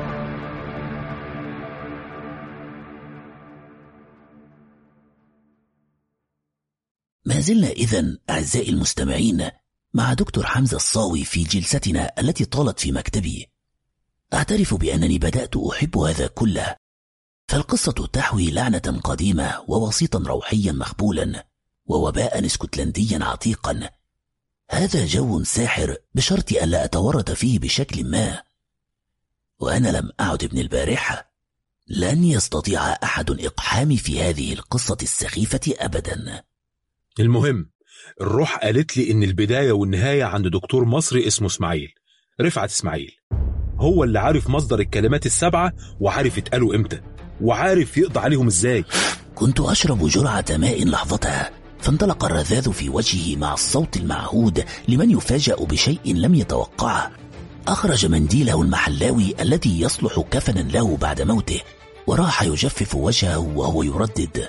ما زلنا إذن أعزائي المستمعين مع دكتور حمزة الصاوي في جلستنا التي طالت في مكتبي. أعترف بأنني بدأت أحب هذا كله، فالقصة تحوي لعنة قديمة ووسيطا روحيا مخبولا ووباء اسكتلنديا عتيقا. هذا جو ساحر بشرط ألا أتورط فيه بشكل ما، وأنا لم أعد ابن البارحة. لن يستطيع أحد إقحامي في هذه القصة السخيفة أبدا. المهم، الروح قالت لي إن البداية والنهاية عند دكتور مصري اسمه إسماعيل، رفعت إسماعيل. هو اللي عارف مصدر الكلمات السبعة، وعارف يتقالوا إمتى، وعارف يقضي عليهم إزاي. كنت أشرب جرعة ماء لحظتها، فانطلق الرذاذ في وجهه مع الصوت المعهود لمن يفاجأ بشيء لم يتوقعه. أخرج منديله المحلاوي الذي يصلح كفنا له بعد موته، وراح يجفف وجهه وهو يردد: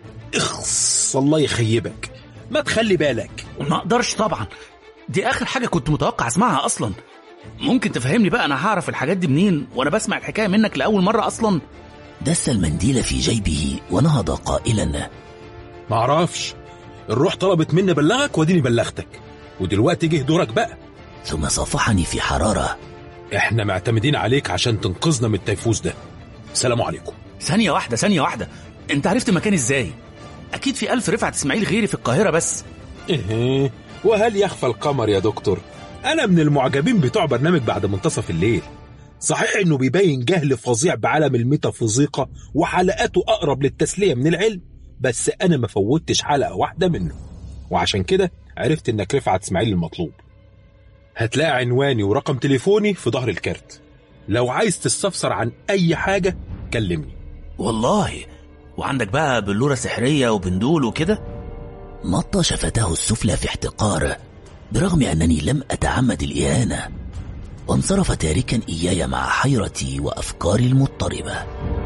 اخص الله يخيبك، ما تخلي بالك. ما اقدرش طبعا، دي اخر حاجة كنت متوقع اسمعها اصلا. ممكن تفهمني بقى انا هعرف الحاجات دي منين وانا بسمع الحكاية منك لأول مرة اصلا؟ دس المنديل في جيبه ونهض قائلا: معرفش، الروح طلبت مني بلغك وديني بلغتك، ودلوقتي جه دورك بقى. ثم صافحني في حرارة: احنا معتمدين عليك عشان تنقذنا من التيفوس ده. سلام عليكم. ثانية واحدة ثانية واحدة، انت عرفت مكان ازاي؟ اكيد في ألف رفعت اسماعيل غيري في القاهرة بس. ايه، وهل يخفى القمر يا دكتور؟ انا من المعجبين بتوع برنامج بعد منتصف الليل. صحيح انه بيبين جهل فظيع بعالم الميتافيزيقا وحلقاته اقرب للتسلية من العلم، بس انا ما فوتش حلقة واحدة منه، وعشان كده عرفت انك رفعت اسماعيل المطلوب. هتلاقي عنواني ورقم تليفوني في ظهر الكارت، لو عايز تستفسر عن اي حاجة كلمني. والله؟ وعندك بقى بلورة سحرية وبندول وكده؟ مط شفته السفلى في احتقار، برغم أنني لم أتعمد الإهانة، وانصرف تاركا إياي مع حيرتي وأفكاري المضطربة.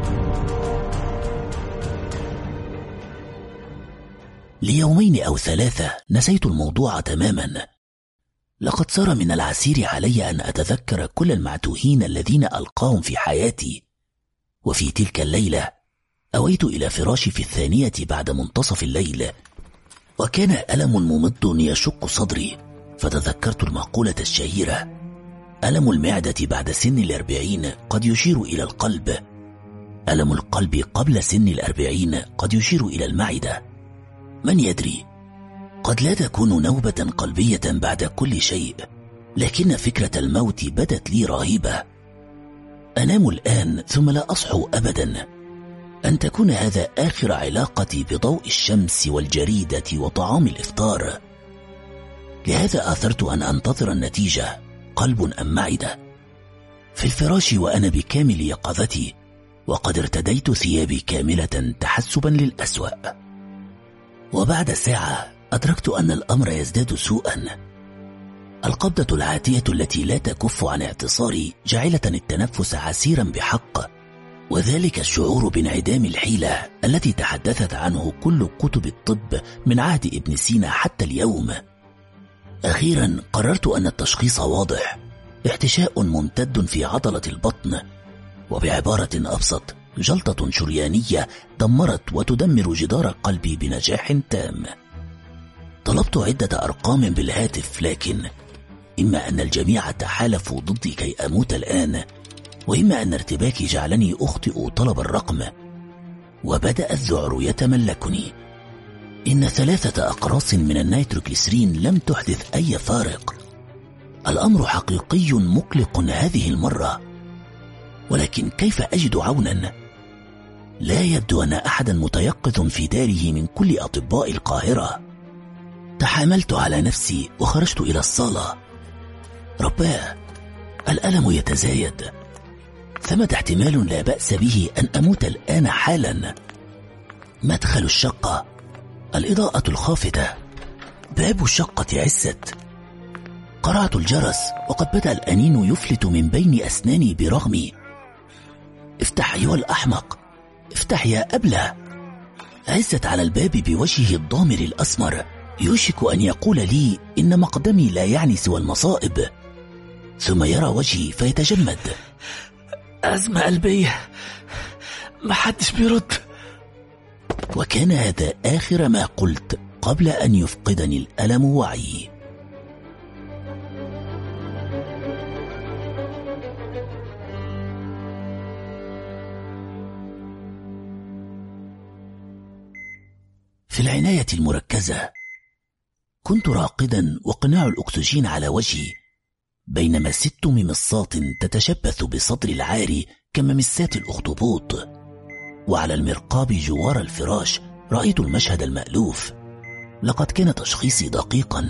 ليومين أو ثلاثة نسيت الموضوع تماما. لقد صار من العسير علي أن أتذكر كل المعتوهين الذين ألقاهم في حياتي. وفي تلك الليلة أويت إلى فراشي في الثانية بعد منتصف الليل، وكان ألم ممد يشق صدري، فتذكرت المقولة الشهيرة: ألم المعدة بعد سن الأربعين قد يشير إلى القلب، ألم القلب قبل سن الأربعين قد يشير إلى المعدة. من يدري، قد لا تكون نوبة قلبية بعد كل شيء، لكن فكرة الموت بدت لي رهيبة. أنام الآن ثم لا أصحو أبدا. أن تكون هذا آخر علاقتي بضوء الشمس والجريدة وطعام الإفطار. لهذا آثرت أن أنتظر النتيجة، قلب أم معدة. في الفراش وأنا بكامل يقظتي، وقد ارتديت ثيابي كاملة تحسبا للأسوأ. وبعد ساعة أدركت أن الأمر يزداد سوءا. القبضة العاتية التي لا تكف عن اعتصاري جعلة التنفس عسيرا بحق، وذلك الشعور بانعدام الحيلة التي تحدثت عنه كل كتب الطب من عهد ابن سينا حتى اليوم. أخيرا قررت أن التشخيص واضح، احتشاء ممتد في عضلة البطن، وبعبارة أبسط جلطة شريانية دمرت وتدمر جدار قلبي بنجاح تام. طلبت عدة أرقام بالهاتف، لكن إما أن الجميع تحالفوا ضدي كي أموت الآن، وإما أن ارتباكي جعلني أخطئ طلب الرقم. وبدأ الذعر يتملكني. إن ثلاثة أقراص من النيتروغليسرين لم تحدث أي فارق. الأمر حقيقي مقلق هذه المرة، ولكن كيف أجد عونا؟ لا يبدو أن أحدا متيقظ في داره من كل أطباء القاهرة. تحاملت على نفسي وخرجت إلى الصالة. رباه، الألم يتزايد. ثمة احتمال لا بأس به أن أموت الآن حالا. مدخل الشقة، الإضاءة الخافتة، باب الشقة عزت. قرعت الجرس وقد بدأ الأنين يفلت من بين أسناني برغمي. افتح أيها الأحمق، افتح يا أبلة. عزت على الباب بوجهه الضامر الأسمر، يوشك أن يقول لي إن مقدمي لا يعني سوى المصائب، ثم يرى وجهي فيتجمد. أزمة قلبية، محدش بيرد. وكان هذا آخر ما قلت قبل أن يفقدني الألم وعي. في العناية المركزة كنت راقدا وقناع الأكسجين على وجهي، بينما ست ممصات تتشبث بصدر العاري كممسات الأخطبوط. وعلى المرقاب جوار الفراش رأيت المشهد المألوف. لقد كان تشخيصي دقيقا.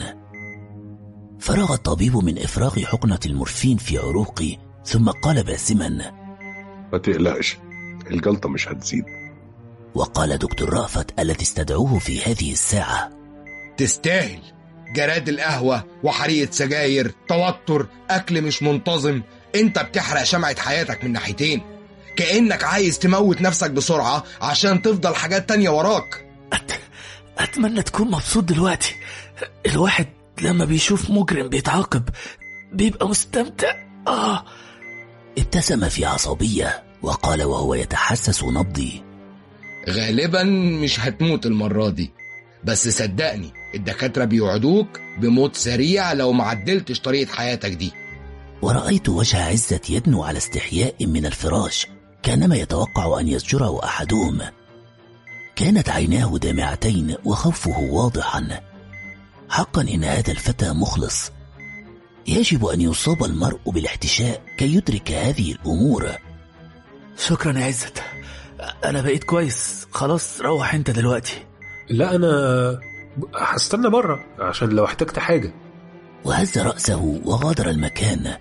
فرغ الطبيب من إفراغ حقنة المورفين في عروقي، ثم قال باسما: ما تقلقش، الجلطة مش هتزيد. وقال دكتور رأفت الذي استدعوه في هذه الساعة: تستاهل. جراد القهوة وحريقة سجاير، توتر، أكل مش منتظم. انت بتحرق شمعة حياتك من ناحيتين، كأنك عايز تموت نفسك بسرعة عشان تفضل حاجات تانية وراك. أت... أتمنى تكون مبسوط دلوقتي. الواحد لما بيشوف مجرم بيتعاقب بيبقى مستمتع. آه. ابتسم في عصبية وقال وهو يتحسس نبضي: غالبا مش هتموت المرة دي، بس صدقني الدكاترة بيوعدوك بموت سريع لو معدلتش طريقة حياتك دي. ورأيت وجه عزت يدنو على استحياء من الفراش، كانما يتوقع أن يزجره أحدهم. كانت عيناه دامعتين وخوفه واضحا. حقا إن هذا الفتى مخلص. يجب أن يصاب المرء بالاحتشاء كي يدرك هذه الأمور. شكرا يا عزت، أنا بقيت كويس خلاص. روح أنت دلوقتي. لا، أنا هستنى مرة عشان لو احتجت حاجة. وهز رأسه وغادر المكان.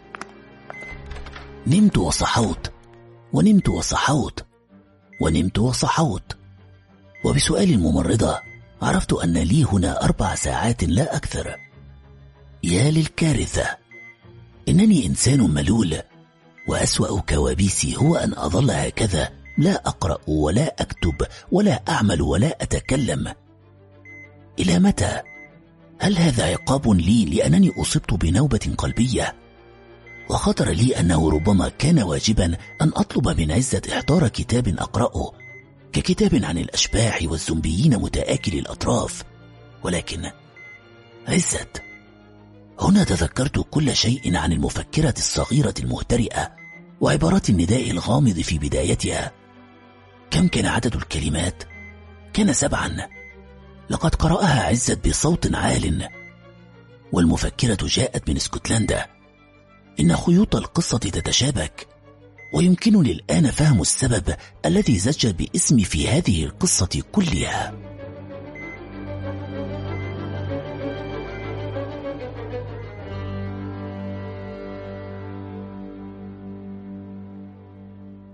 نمت وصحوت، ونمت وصحوت، ونمت وصحوت. وبسؤال الممرضة عرفت أن لي هنا أربع ساعات لا أكثر. يا للكارثة، إنني إنسان ملول، وأسوأ كوابيسي هو أن أظل هكذا، لا أقرأ ولا أكتب ولا أعمل ولا أتكلم. إلى متى؟ هل هذا عقاب لي لأنني أصبت بنوبة قلبية؟ وخطر لي أنه ربما كان واجبا أن أطلب من عزة إحضار كتاب أقرأه، ككتاب عن الأشباح والزومبيين متآكل الأطراف. ولكن عزت، هنا تذكرت كل شيء عن المفكرة الصغيرة المهترئة وعبارات النداء الغامض في بدايتها. كم كان عدد الكلمات؟ كان سبعا. لقد قرأها عزت بصوت عال. والمفكرة جاءت من اسكتلندا. إن خيوط القصة تتشابك، ويمكنني الآن فهم السبب الذي زج باسمي في هذه القصة كلها.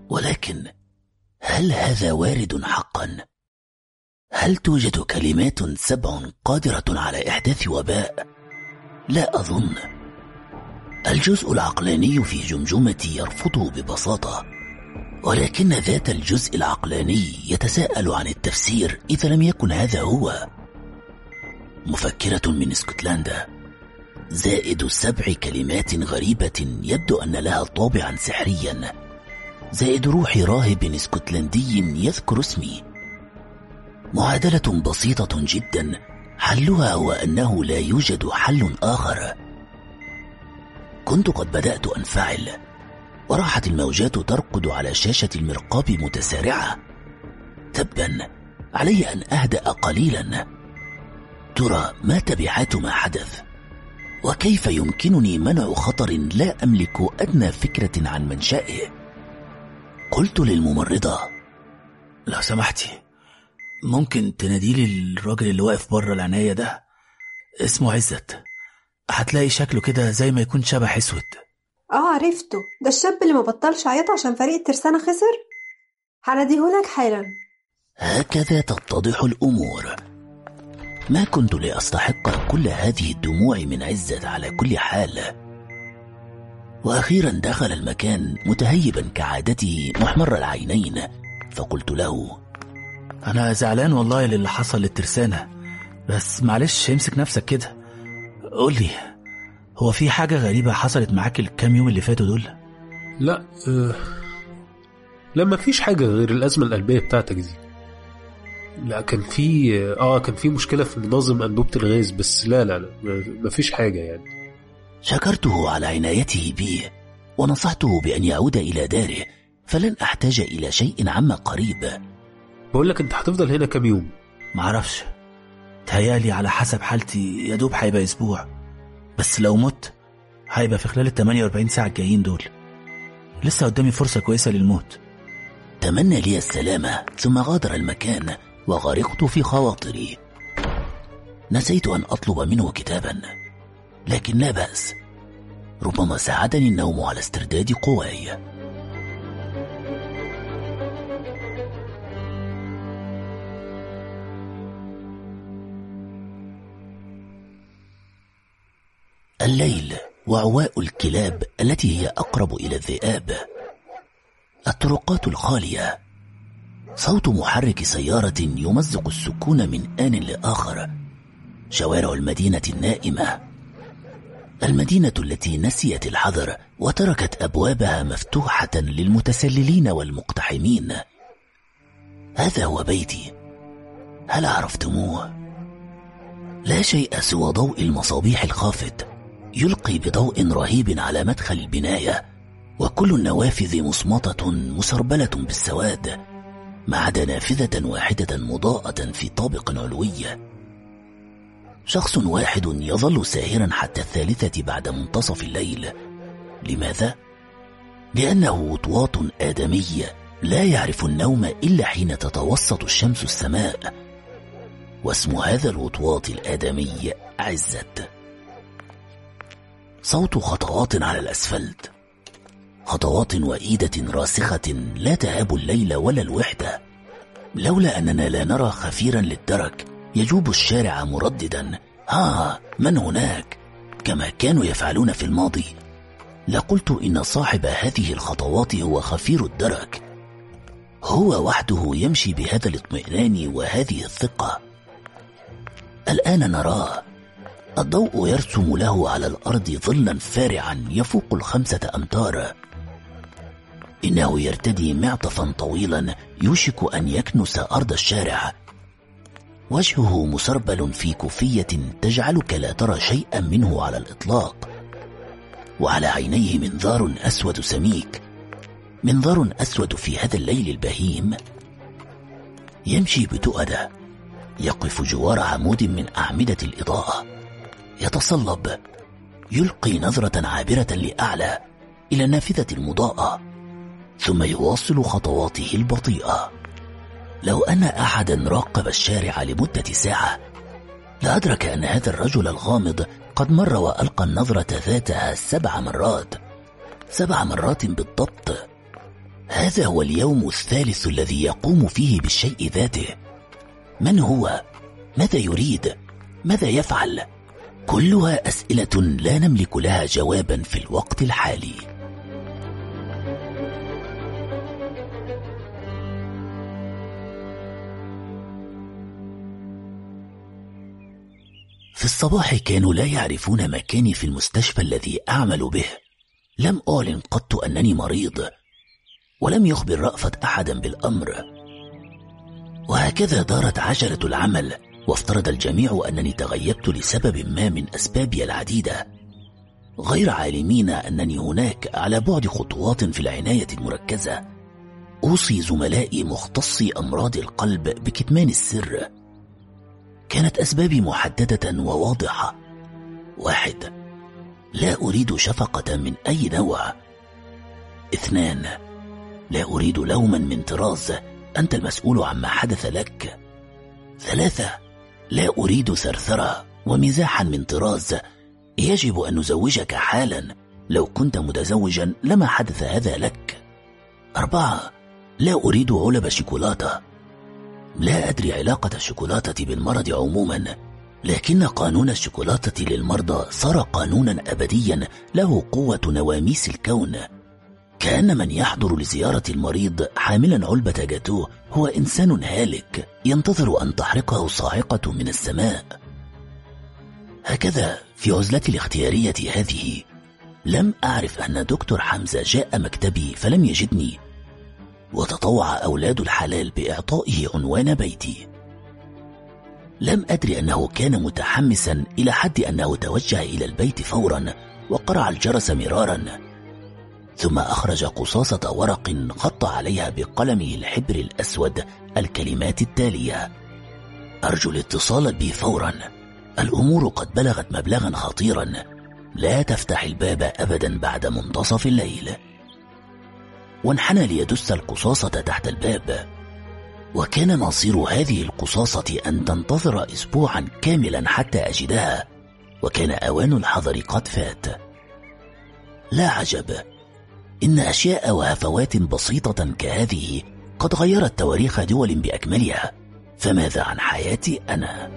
ولكن هل هذا وارد حقا؟ هل توجد كلمات سبع قادرة على إحداث وباء؟ لا أظن. الجزء العقلاني في جمجمتي يرفضه ببساطة، ولكن ذات الجزء العقلاني يتساءل عن التفسير إذا لم يكن هذا هو. مفكرة من اسكتلندا، زائد سبع كلمات غريبة يبدو أن لها طابعا سحريا، زائد روح راهب اسكتلندي يذكر اسمي. معادلة بسيطة جدا، حلها هو أنه لا يوجد حل آخر. كنت قد بدأت أنفعل، وراحت الموجات ترقد على شاشة المرقاب متسارعة. تبا، علي أن أهدأ قليلا. ترى ما تبعات ما حدث؟ وكيف يمكنني منع خطر لا أملك أدنى فكرة عن منشأه؟ قلت للممرضة: لو سمحتي ممكن تناديلي الراجل اللي واقف بره العناية ده؟ اسمه عزت، هتلاقي شكله كده زي ما يكون شبح اسود. اه عرفته، ده الشاب اللي ما بطلش عيط عشان فريق الترسانة خسر. هناديهولك حالا. هكذا تتضح الأمور. ما كنت لأستحق كل هذه الدموع من عزت على كل حال. وأخيرا دخل المكان متهيبا كعادته محمر العينين، فقلت له: أنا زعلان والله للي حصل للترسانة، بس معلش امسك نفسك كده. قولي، هو في حاجة غريبة حصلت معاك الكام يوم اللي فاتوا دول؟ لا أه لما فيش حاجة غير الأزمة القلبية بتاعتك دي. لا كان في اه كان في مشكلة في منظم أنبوبة الغاز، بس لا لا لا ما فيش حاجة يعني. شكرته على عنايته بي، ونصحته بأن يعود إلى داره، فلن أحتاج إلى شيء عما قريب. بقول لك أنت هتفضل هنا كام يوم؟ معرفش، تهيالي على حسب حالتي يا دوب هيبقى أسبوع، بس لو مت هيبقى في خلال الثمانية وأربعين ساعة الجايين دول. لسه قدامي فرصة كويسة للموت. تمنى لي السلامة ثم غادر المكان، وغرقت في خواطري. نسيت أن أطلب منه كتابا، لكن لا بأس، ربما ساعدني النوم على استرداد قواي. الليل وعواء الكلاب التي هي أقرب إلى الذئاب، الطرقات الخالية، صوت محرك سيارة يمزق السكون من آن لآخر، شوارع المدينة النائمة، المدينة التي نسيت الحذر وتركت أبوابها مفتوحة للمتسللين والمقتحمين. هذا هو بيتي، هل عرفتموه؟ لا شيء سوى ضوء المصابيح الخافت يلقي بضوء رهيب على مدخل البناية، وكل النوافذ مصمتة مسربلة بالسواد، ما عدا نافذة واحدة مضاءة في طابق علوي. شخص واحد يظل ساهرا حتى الثالثة بعد منتصف الليل. لماذا؟ لأنه وطواط آدمي لا يعرف النوم إلا حين تتوسط الشمس السماء، واسم هذا الوطواط الآدمي عزت. صوت خطوات على الأسفلت، خطوات وإيدة راسخة لا تهاب الليل ولا الوحدة. لولا أننا لا نرى خفيرا للدرك يجوب الشارع مرددا: ها من هناك، كما كانوا يفعلون في الماضي، لقلت إن صاحب هذه الخطوات هو خفير الدرك، هو وحده يمشي بهذا الاطمئنان وهذه الثقة. الآن نراه، الضوء يرسم له على الأرض ظلا فارعا يفوق الخمسة أمتار. إنه يرتدي معطفا طويلا يوشك أن يكنس أرض الشارع، وجهه مسربل في كوفية تجعلك لا ترى شيئا منه على الإطلاق، وعلى عينيه منظار أسود سميك، منظار أسود في هذا الليل البهيم. يمشي بتؤدة، يقف جوار عمود من أعمدة الإضاءة، يتصلب، يلقي نظرة عابرة لأعلى إلى النافذة المضاءة، ثم يواصل خطواته البطيئة. لو أن أحدا راقب الشارع لمدة ساعة لأدرك أن هذا الرجل الغامض قد مر وألقى النظرة ذاتها سبع مرات، سبع مرات بالضبط. هذا هو اليوم الثالث الذي يقوم فيه بالشيء ذاته. من هو؟ ماذا يريد؟ ماذا يفعل؟ كلها أسئلة لا نملك لها جوابا في الوقت الحالي. في الصباح كانوا لا يعرفون مكاني في المستشفى الذي أعمل به. لم أعلن قط أنني مريض، ولم يخبر رأفت أحدا بالأمر. وهكذا دارت عجلة العمل، وافترض الجميع أنني تغيبت لسبب ما من أسبابي العديدة، غير عالمين أنني هناك على بعد خطوات في العناية المركزة أوصي زملائي مختصي أمراض القلب بكتمان السر. كانت أسبابي محددة وواضحة. واحد، لا أريد شفقة من أي نوع. اثنان، لا أريد لوما من طراز أنت المسؤول عما حدث لك. ثلاثة، لا أريد ثرثرة ومزاحا من طراز يجب أن نزوجك حالا، لو كنت متزوجا لما حدث هذا لك. أربعة، لا أريد علب شوكولاتة. لا أدري علاقة الشوكولاتة بالمرض عموما، لكن قانون الشوكولاتة للمرضى صار قانونا أبديا له قوة نواميس الكون. كأن من يحضر لزيارة المريض حاملا علبة جاتوه هو إنسان هالك ينتظر أن تحرقه صاعقة من السماء. هكذا في عزلتي الاختيارية هذه لم أعرف أن دكتور حمزة جاء مكتبي فلم يجدني، وتطوع أولاد الحلال بإعطائه عنوان بيتي. لم أدري أنه كان متحمسا إلى حد أنه توجه إلى البيت فورا وقرع الجرس مرارا، ثم أخرج قصاصة ورق خط عليها بقلمه الحبر الأسود الكلمات التالية: أرجو الاتصال بي فورا، الأمور قد بلغت مبلغا خطيرا، لا تفتح الباب أبدا بعد منتصف الليل. وانحنى ليدس القصاصة تحت الباب، وكان مصير هذه القصاصة أن تنتظر أسبوعا كاملا حتى أجدها، وكان أوان الحذر قد فات. لا عجب، إن أشياء وهفوات بسيطة كهذه قد غيرت تواريخ دول بأكملها، فماذا عن حياتي أنا؟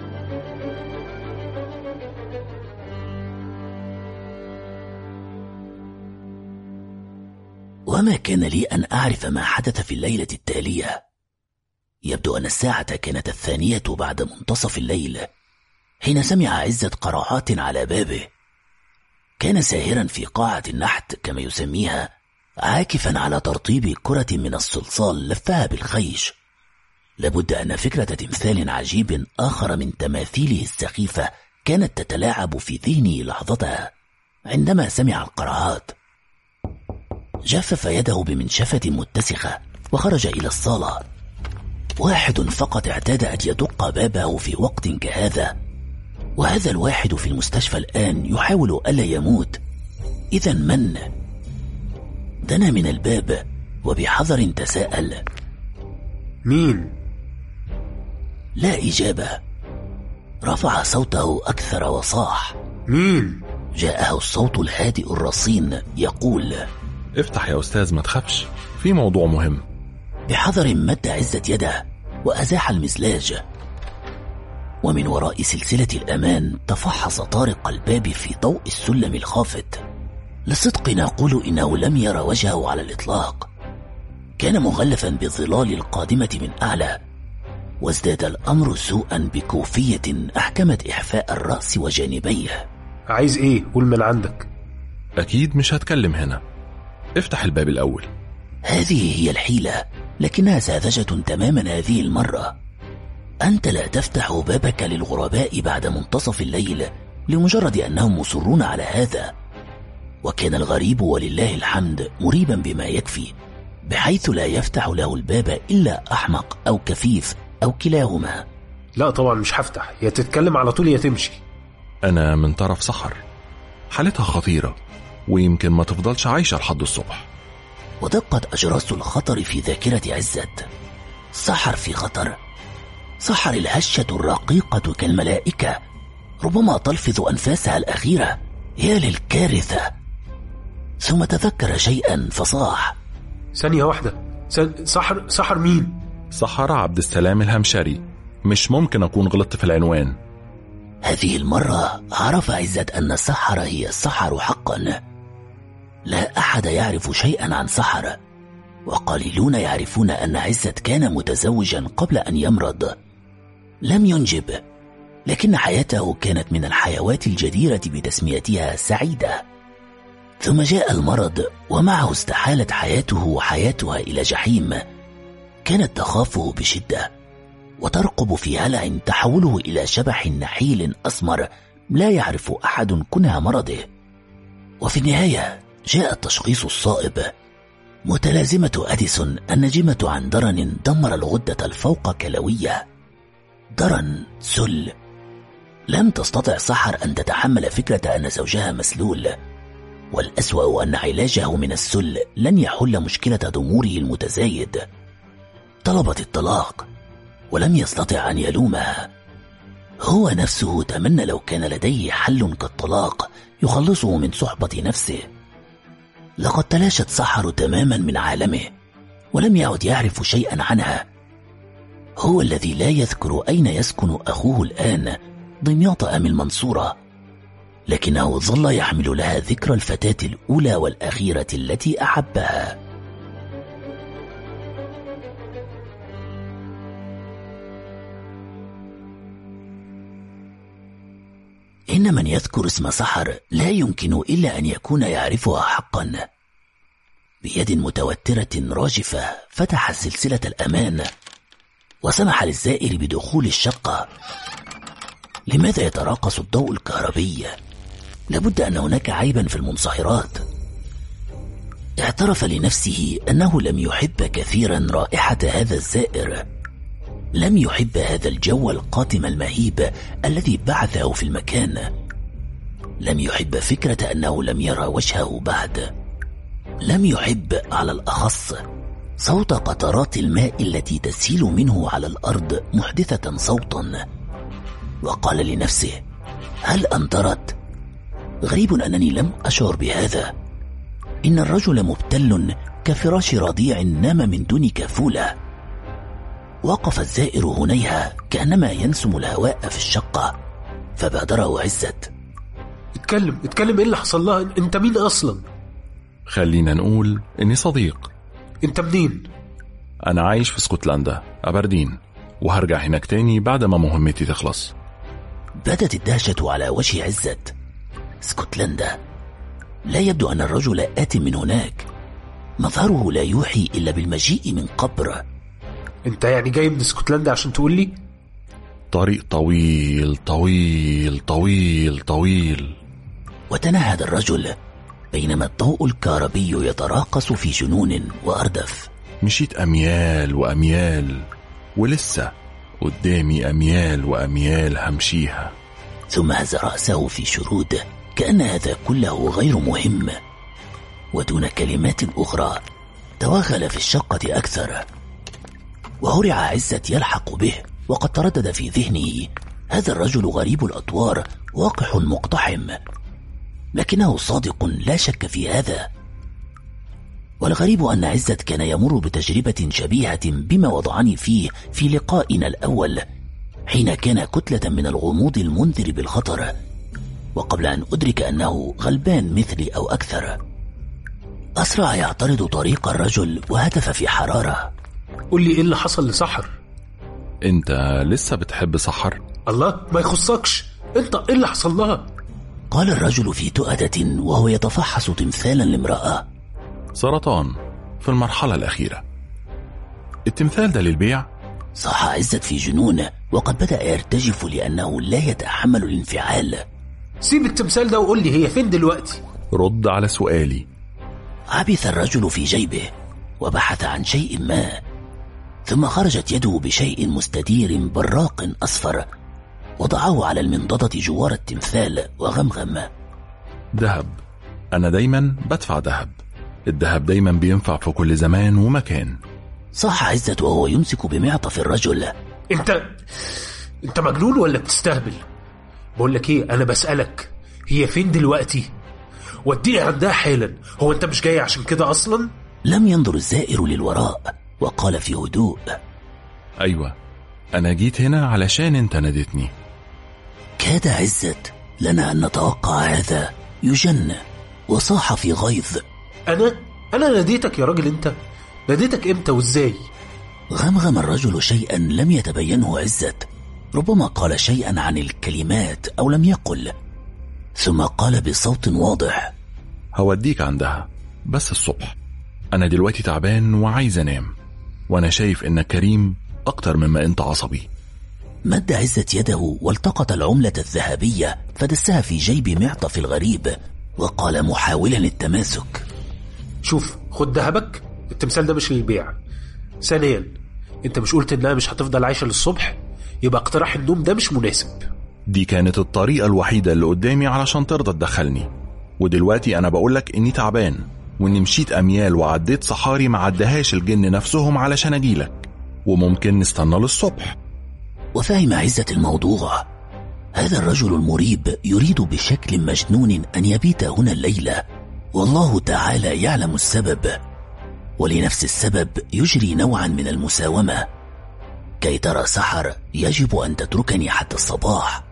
وما كان لي أن أعرف ما حدث في الليلة التالية. يبدو أن الساعة كانت الثانية بعد منتصف الليل حين سمع عزة قرعات على بابه. كان ساهرا في قاعة النحت كما يسميها، عاكفا على ترطيب كرة من الصلصال لفها بالخيش. لابد أن فكرة تمثال عجيب آخر من تماثيله السخيفة كانت تتلاعب في ذهني لحظتها عندما سمع القرعات. جفف يده بمنشفة متسخة وخرج إلى الصالة. واحد فقط اعتاد أن يدق بابه في وقت كهذا، وهذا الواحد في المستشفى الآن يحاول ألا يموت. إذا من؟ دنا من الباب وبحذر تساءل: مين؟ لا إجابة. رفع صوته أكثر وصاح: مين؟ جاءه الصوت الهادئ الرصين يقول: افتح يا أستاذ، ما تخافش، في موضوع مهم. بحذر مد عزة يده وأزاح المزلاج، ومن وراء سلسلة الأمان تفحص طارق الباب في ضوء السلم الخافت. لصدق نقول إنه لم يرى وجهه على الإطلاق، كان مغلفا بالظلال القادمة من أعلى، وازداد الأمر سوءا بكوفية أحكمت إحفاء الرأس وجانبيه. عايز إيه؟ قول من عندك. أكيد مش هتكلم هنا، افتح الباب الأول. هذه هي الحيلة، لكنها ساذجة تماما هذه المرة. أنت لا تفتح بابك للغرباء بعد منتصف الليل لمجرد أنهم مصرون على هذا. وكان الغريب ولله الحمد مريبا بما يكفي، بحيث لا يفتح له الباب إلا أحمق أو كفيف أو كلاهما. لا طبعا مش هفتح، يا تتكلم على طول يا تمشي. أنا من طرف سحر، حالتها خطيرة ويمكن ما تفضلش عايشة لحد الصبح. ودقت أجراس الخطر في ذاكرة عزت. سحر في خطر؟ سحر الهشة الرقيقة كالملائكة ربما تلفظ أنفاسها الأخيرة. يا للكارثة! ثم تذكر شيئا فصاح: ثانية واحدة، سحر سحر مين؟ سحر عبد السلام الهمشري. مش ممكن أكون غلطت في العنوان. هذه المرة عرف عزت أن سحر هي السحر حقا. لا أحد يعرف شيئا عن سحر، وقليلون يعرفون أن عزت كان متزوجا قبل أن يمرض. لم ينجب، لكن حياته كانت من الحيوات الجديرة بتسميتها سعيدة. ثم جاء المرض، ومعه استحالت حياته وحياتها إلى جحيم. كانت تخافه بشدة، وترقب في هلع تحوله إلى شبح نحيل أسمر لا يعرف أحد كنه مرضه. وفي النهاية جاء التشخيص الصائب. متلازمة أديسون الناجمة عن درن دمر الغدة الفوق كلوية. درن سل. لم تستطع سحر أن تتحمل فكرة أن زوجها مسلول، والأسوأ أن علاجه من السل لن يحل مشكلة ضموره المتزايد. طلبت الطلاق، ولم يستطع أن يلومها. هو نفسه تمنى لو كان لديه حل كالطلاق يخلصه من صحبة نفسه. لقد تلاشت سحر تماما من عالمه، ولم يعد يعرف شيئا عنها. هو الذي لا يذكر أين يسكن أخوه الآن، دمياط أم المنصورة، لكنه ظل يحمل لها ذكرى الفتاة الأولى والأخيرة التي أحبها. إن من يذكر اسم سحر لا يمكن إلا أن يكون يعرفها حقا. بيد متوترة راجفة فتح سلسلة الأمان وسمح للزائر بدخول الشقة. لماذا يتراقص الضوء الكهربي؟ لابد أن هناك عيبا في المنصهرات. اعترف لنفسه أنه لم يحب كثيرا رائحة هذا الزائر. لم يحب هذا الجو القاتم المهيب الذي بعثه في المكان. لم يحب فكرة أنه لم يرى وجهه بعد. لم يحب على الأخص صوت قطرات الماء التي تسيل منه على الأرض محدثة صوتا. وقال لنفسه: هل أنترت؟ غريب أنني لم أشعر بهذا. إن الرجل مبتل كفراش رضيع نام من دون كفولة. وقف الزائر هنيها كأنما ينسم الهواء في الشقة، فبادره عزت: اتكلم اتكلم، ايه اللي حصل لها؟ انت مين أصلا؟ خلينا نقول إني صديق. انت منين؟ أنا عايش في اسكتلندا، أبردين، وهرجع هناك تاني بعد ما مهمتي تخلص. بدت الدهشة على وجه عزت. اسكتلندا؟ لا يبدو أن الرجل آت من هناك. مظهره لا يوحي إلا بالمجيء من قبر. انت يعني جاي من اسكتلندا عشان تقول لي؟ طريق طويل طويل طويل طويل. وتنهد الرجل بينما الضوء الكهربي يتراقص في جنون وأردف. مشيت أميال وأميال، ولسه قدامي أميال وأميال همشيها. ثم هز رأسه في شرود كأن هذا كله غير مهم. ودون كلمات أخرى توغل في الشقة أكثر. وهرع عزت يلحق به، وقد تردد في ذهنه: هذا الرجل غريب الأطوار، واقح مقتحم. لكنه صادق لا شك في هذا. والغريب أن عزت كان يمر بتجربة شبيهة بما وضعني فيه في لقائنا الأول، حين كان كتلة من الغموض المنذر بالخطر، وقبل أن أدرك أنه غلبان مثلي أو أكثر. أسرع يعترض طريق الرجل وهتف في حرارة: قل لي إيه اللي حصل لسحر؟ أنت لسه بتحب سحر؟ الله، ما يخصكش. أنت إيه اللي حصل لها؟ قال الرجل في تؤدة وهو يتفحص تمثالا لامرأة. سرطان في المرحلة الأخيرة. التمثال ده للبيع؟ صاح عزت في جنون، وقد بدأ يرتجف لأنه لا يتحمل الانفعال. سيب التمثال ده وقل لي هي فين دلوقتي؟ رد على سؤالي. عبث الرجل في جيبه وبحث عن شيء ما، ثم خرجت يده بشيء مستدير براق أصفر، وضعه على المنضدة جوار التمثال وغمغم: ذهب. أنا دايما بدفع ذهب. الذهب دايما بينفع في كل زمان ومكان. صح عزت وهو يمسك بمعطف الرجل: انت انت مجنون ولا بتستهبل؟ بقول لك ايه، انا بسألك هي فين دلوقتي؟ وديني عندها حالا. هو انت مش جاي عشان كده اصلا؟ لم ينظر الزائر للوراء وقال في هدوء: أيوة، أنا جيت هنا علشان أنت ناديتني. كاد عزت لنا أن نتوقع هذا يجن، وصاح في غيظ: أنا؟ أنا ناديتك يا راجل؟ أنت ناديتك إمتى وإزاي؟ غمغم الرجل شيئا لم يتبينه عزت، ربما قال شيئا عن الكلمات أو لم يقل، ثم قال بصوت واضح: هوديك عندها بس الصبح، أنا دلوقتي تعبان وعايز أنام، وأنا شايف إنك كريم أكتر مما أنت عصبي. مد عزت يده والتقط العملة الذهبية فدسها في جيب معطف الغريب، وقال محاولا التماسك: شوف، خد ذهبك، التمثال ده مش للبيع. ثانيا، انت مش قلت انها مش هتفضل عايشة للصبح؟ يبقى اقتراح النوم ده مش مناسب. دي كانت الطريقة الوحيدة اللي قدامي علشان ترضى تدخلني، ودلوقتي أنا بقولك إني تعبان، وإني مشيت أميال وعديت صحاري ما عدهاش الجن نفسهم علشان أجيلك، وممكن نستنى للصبح. وفهم عزت الموضوع. هذا الرجل المريب يريد بشكل مجنون أن يبيت هنا الليلة، والله تعالى يعلم السبب، ولنفس السبب يجري نوعا من المساومة. كي ترى سحر يجب أن تتركني حتى الصباح،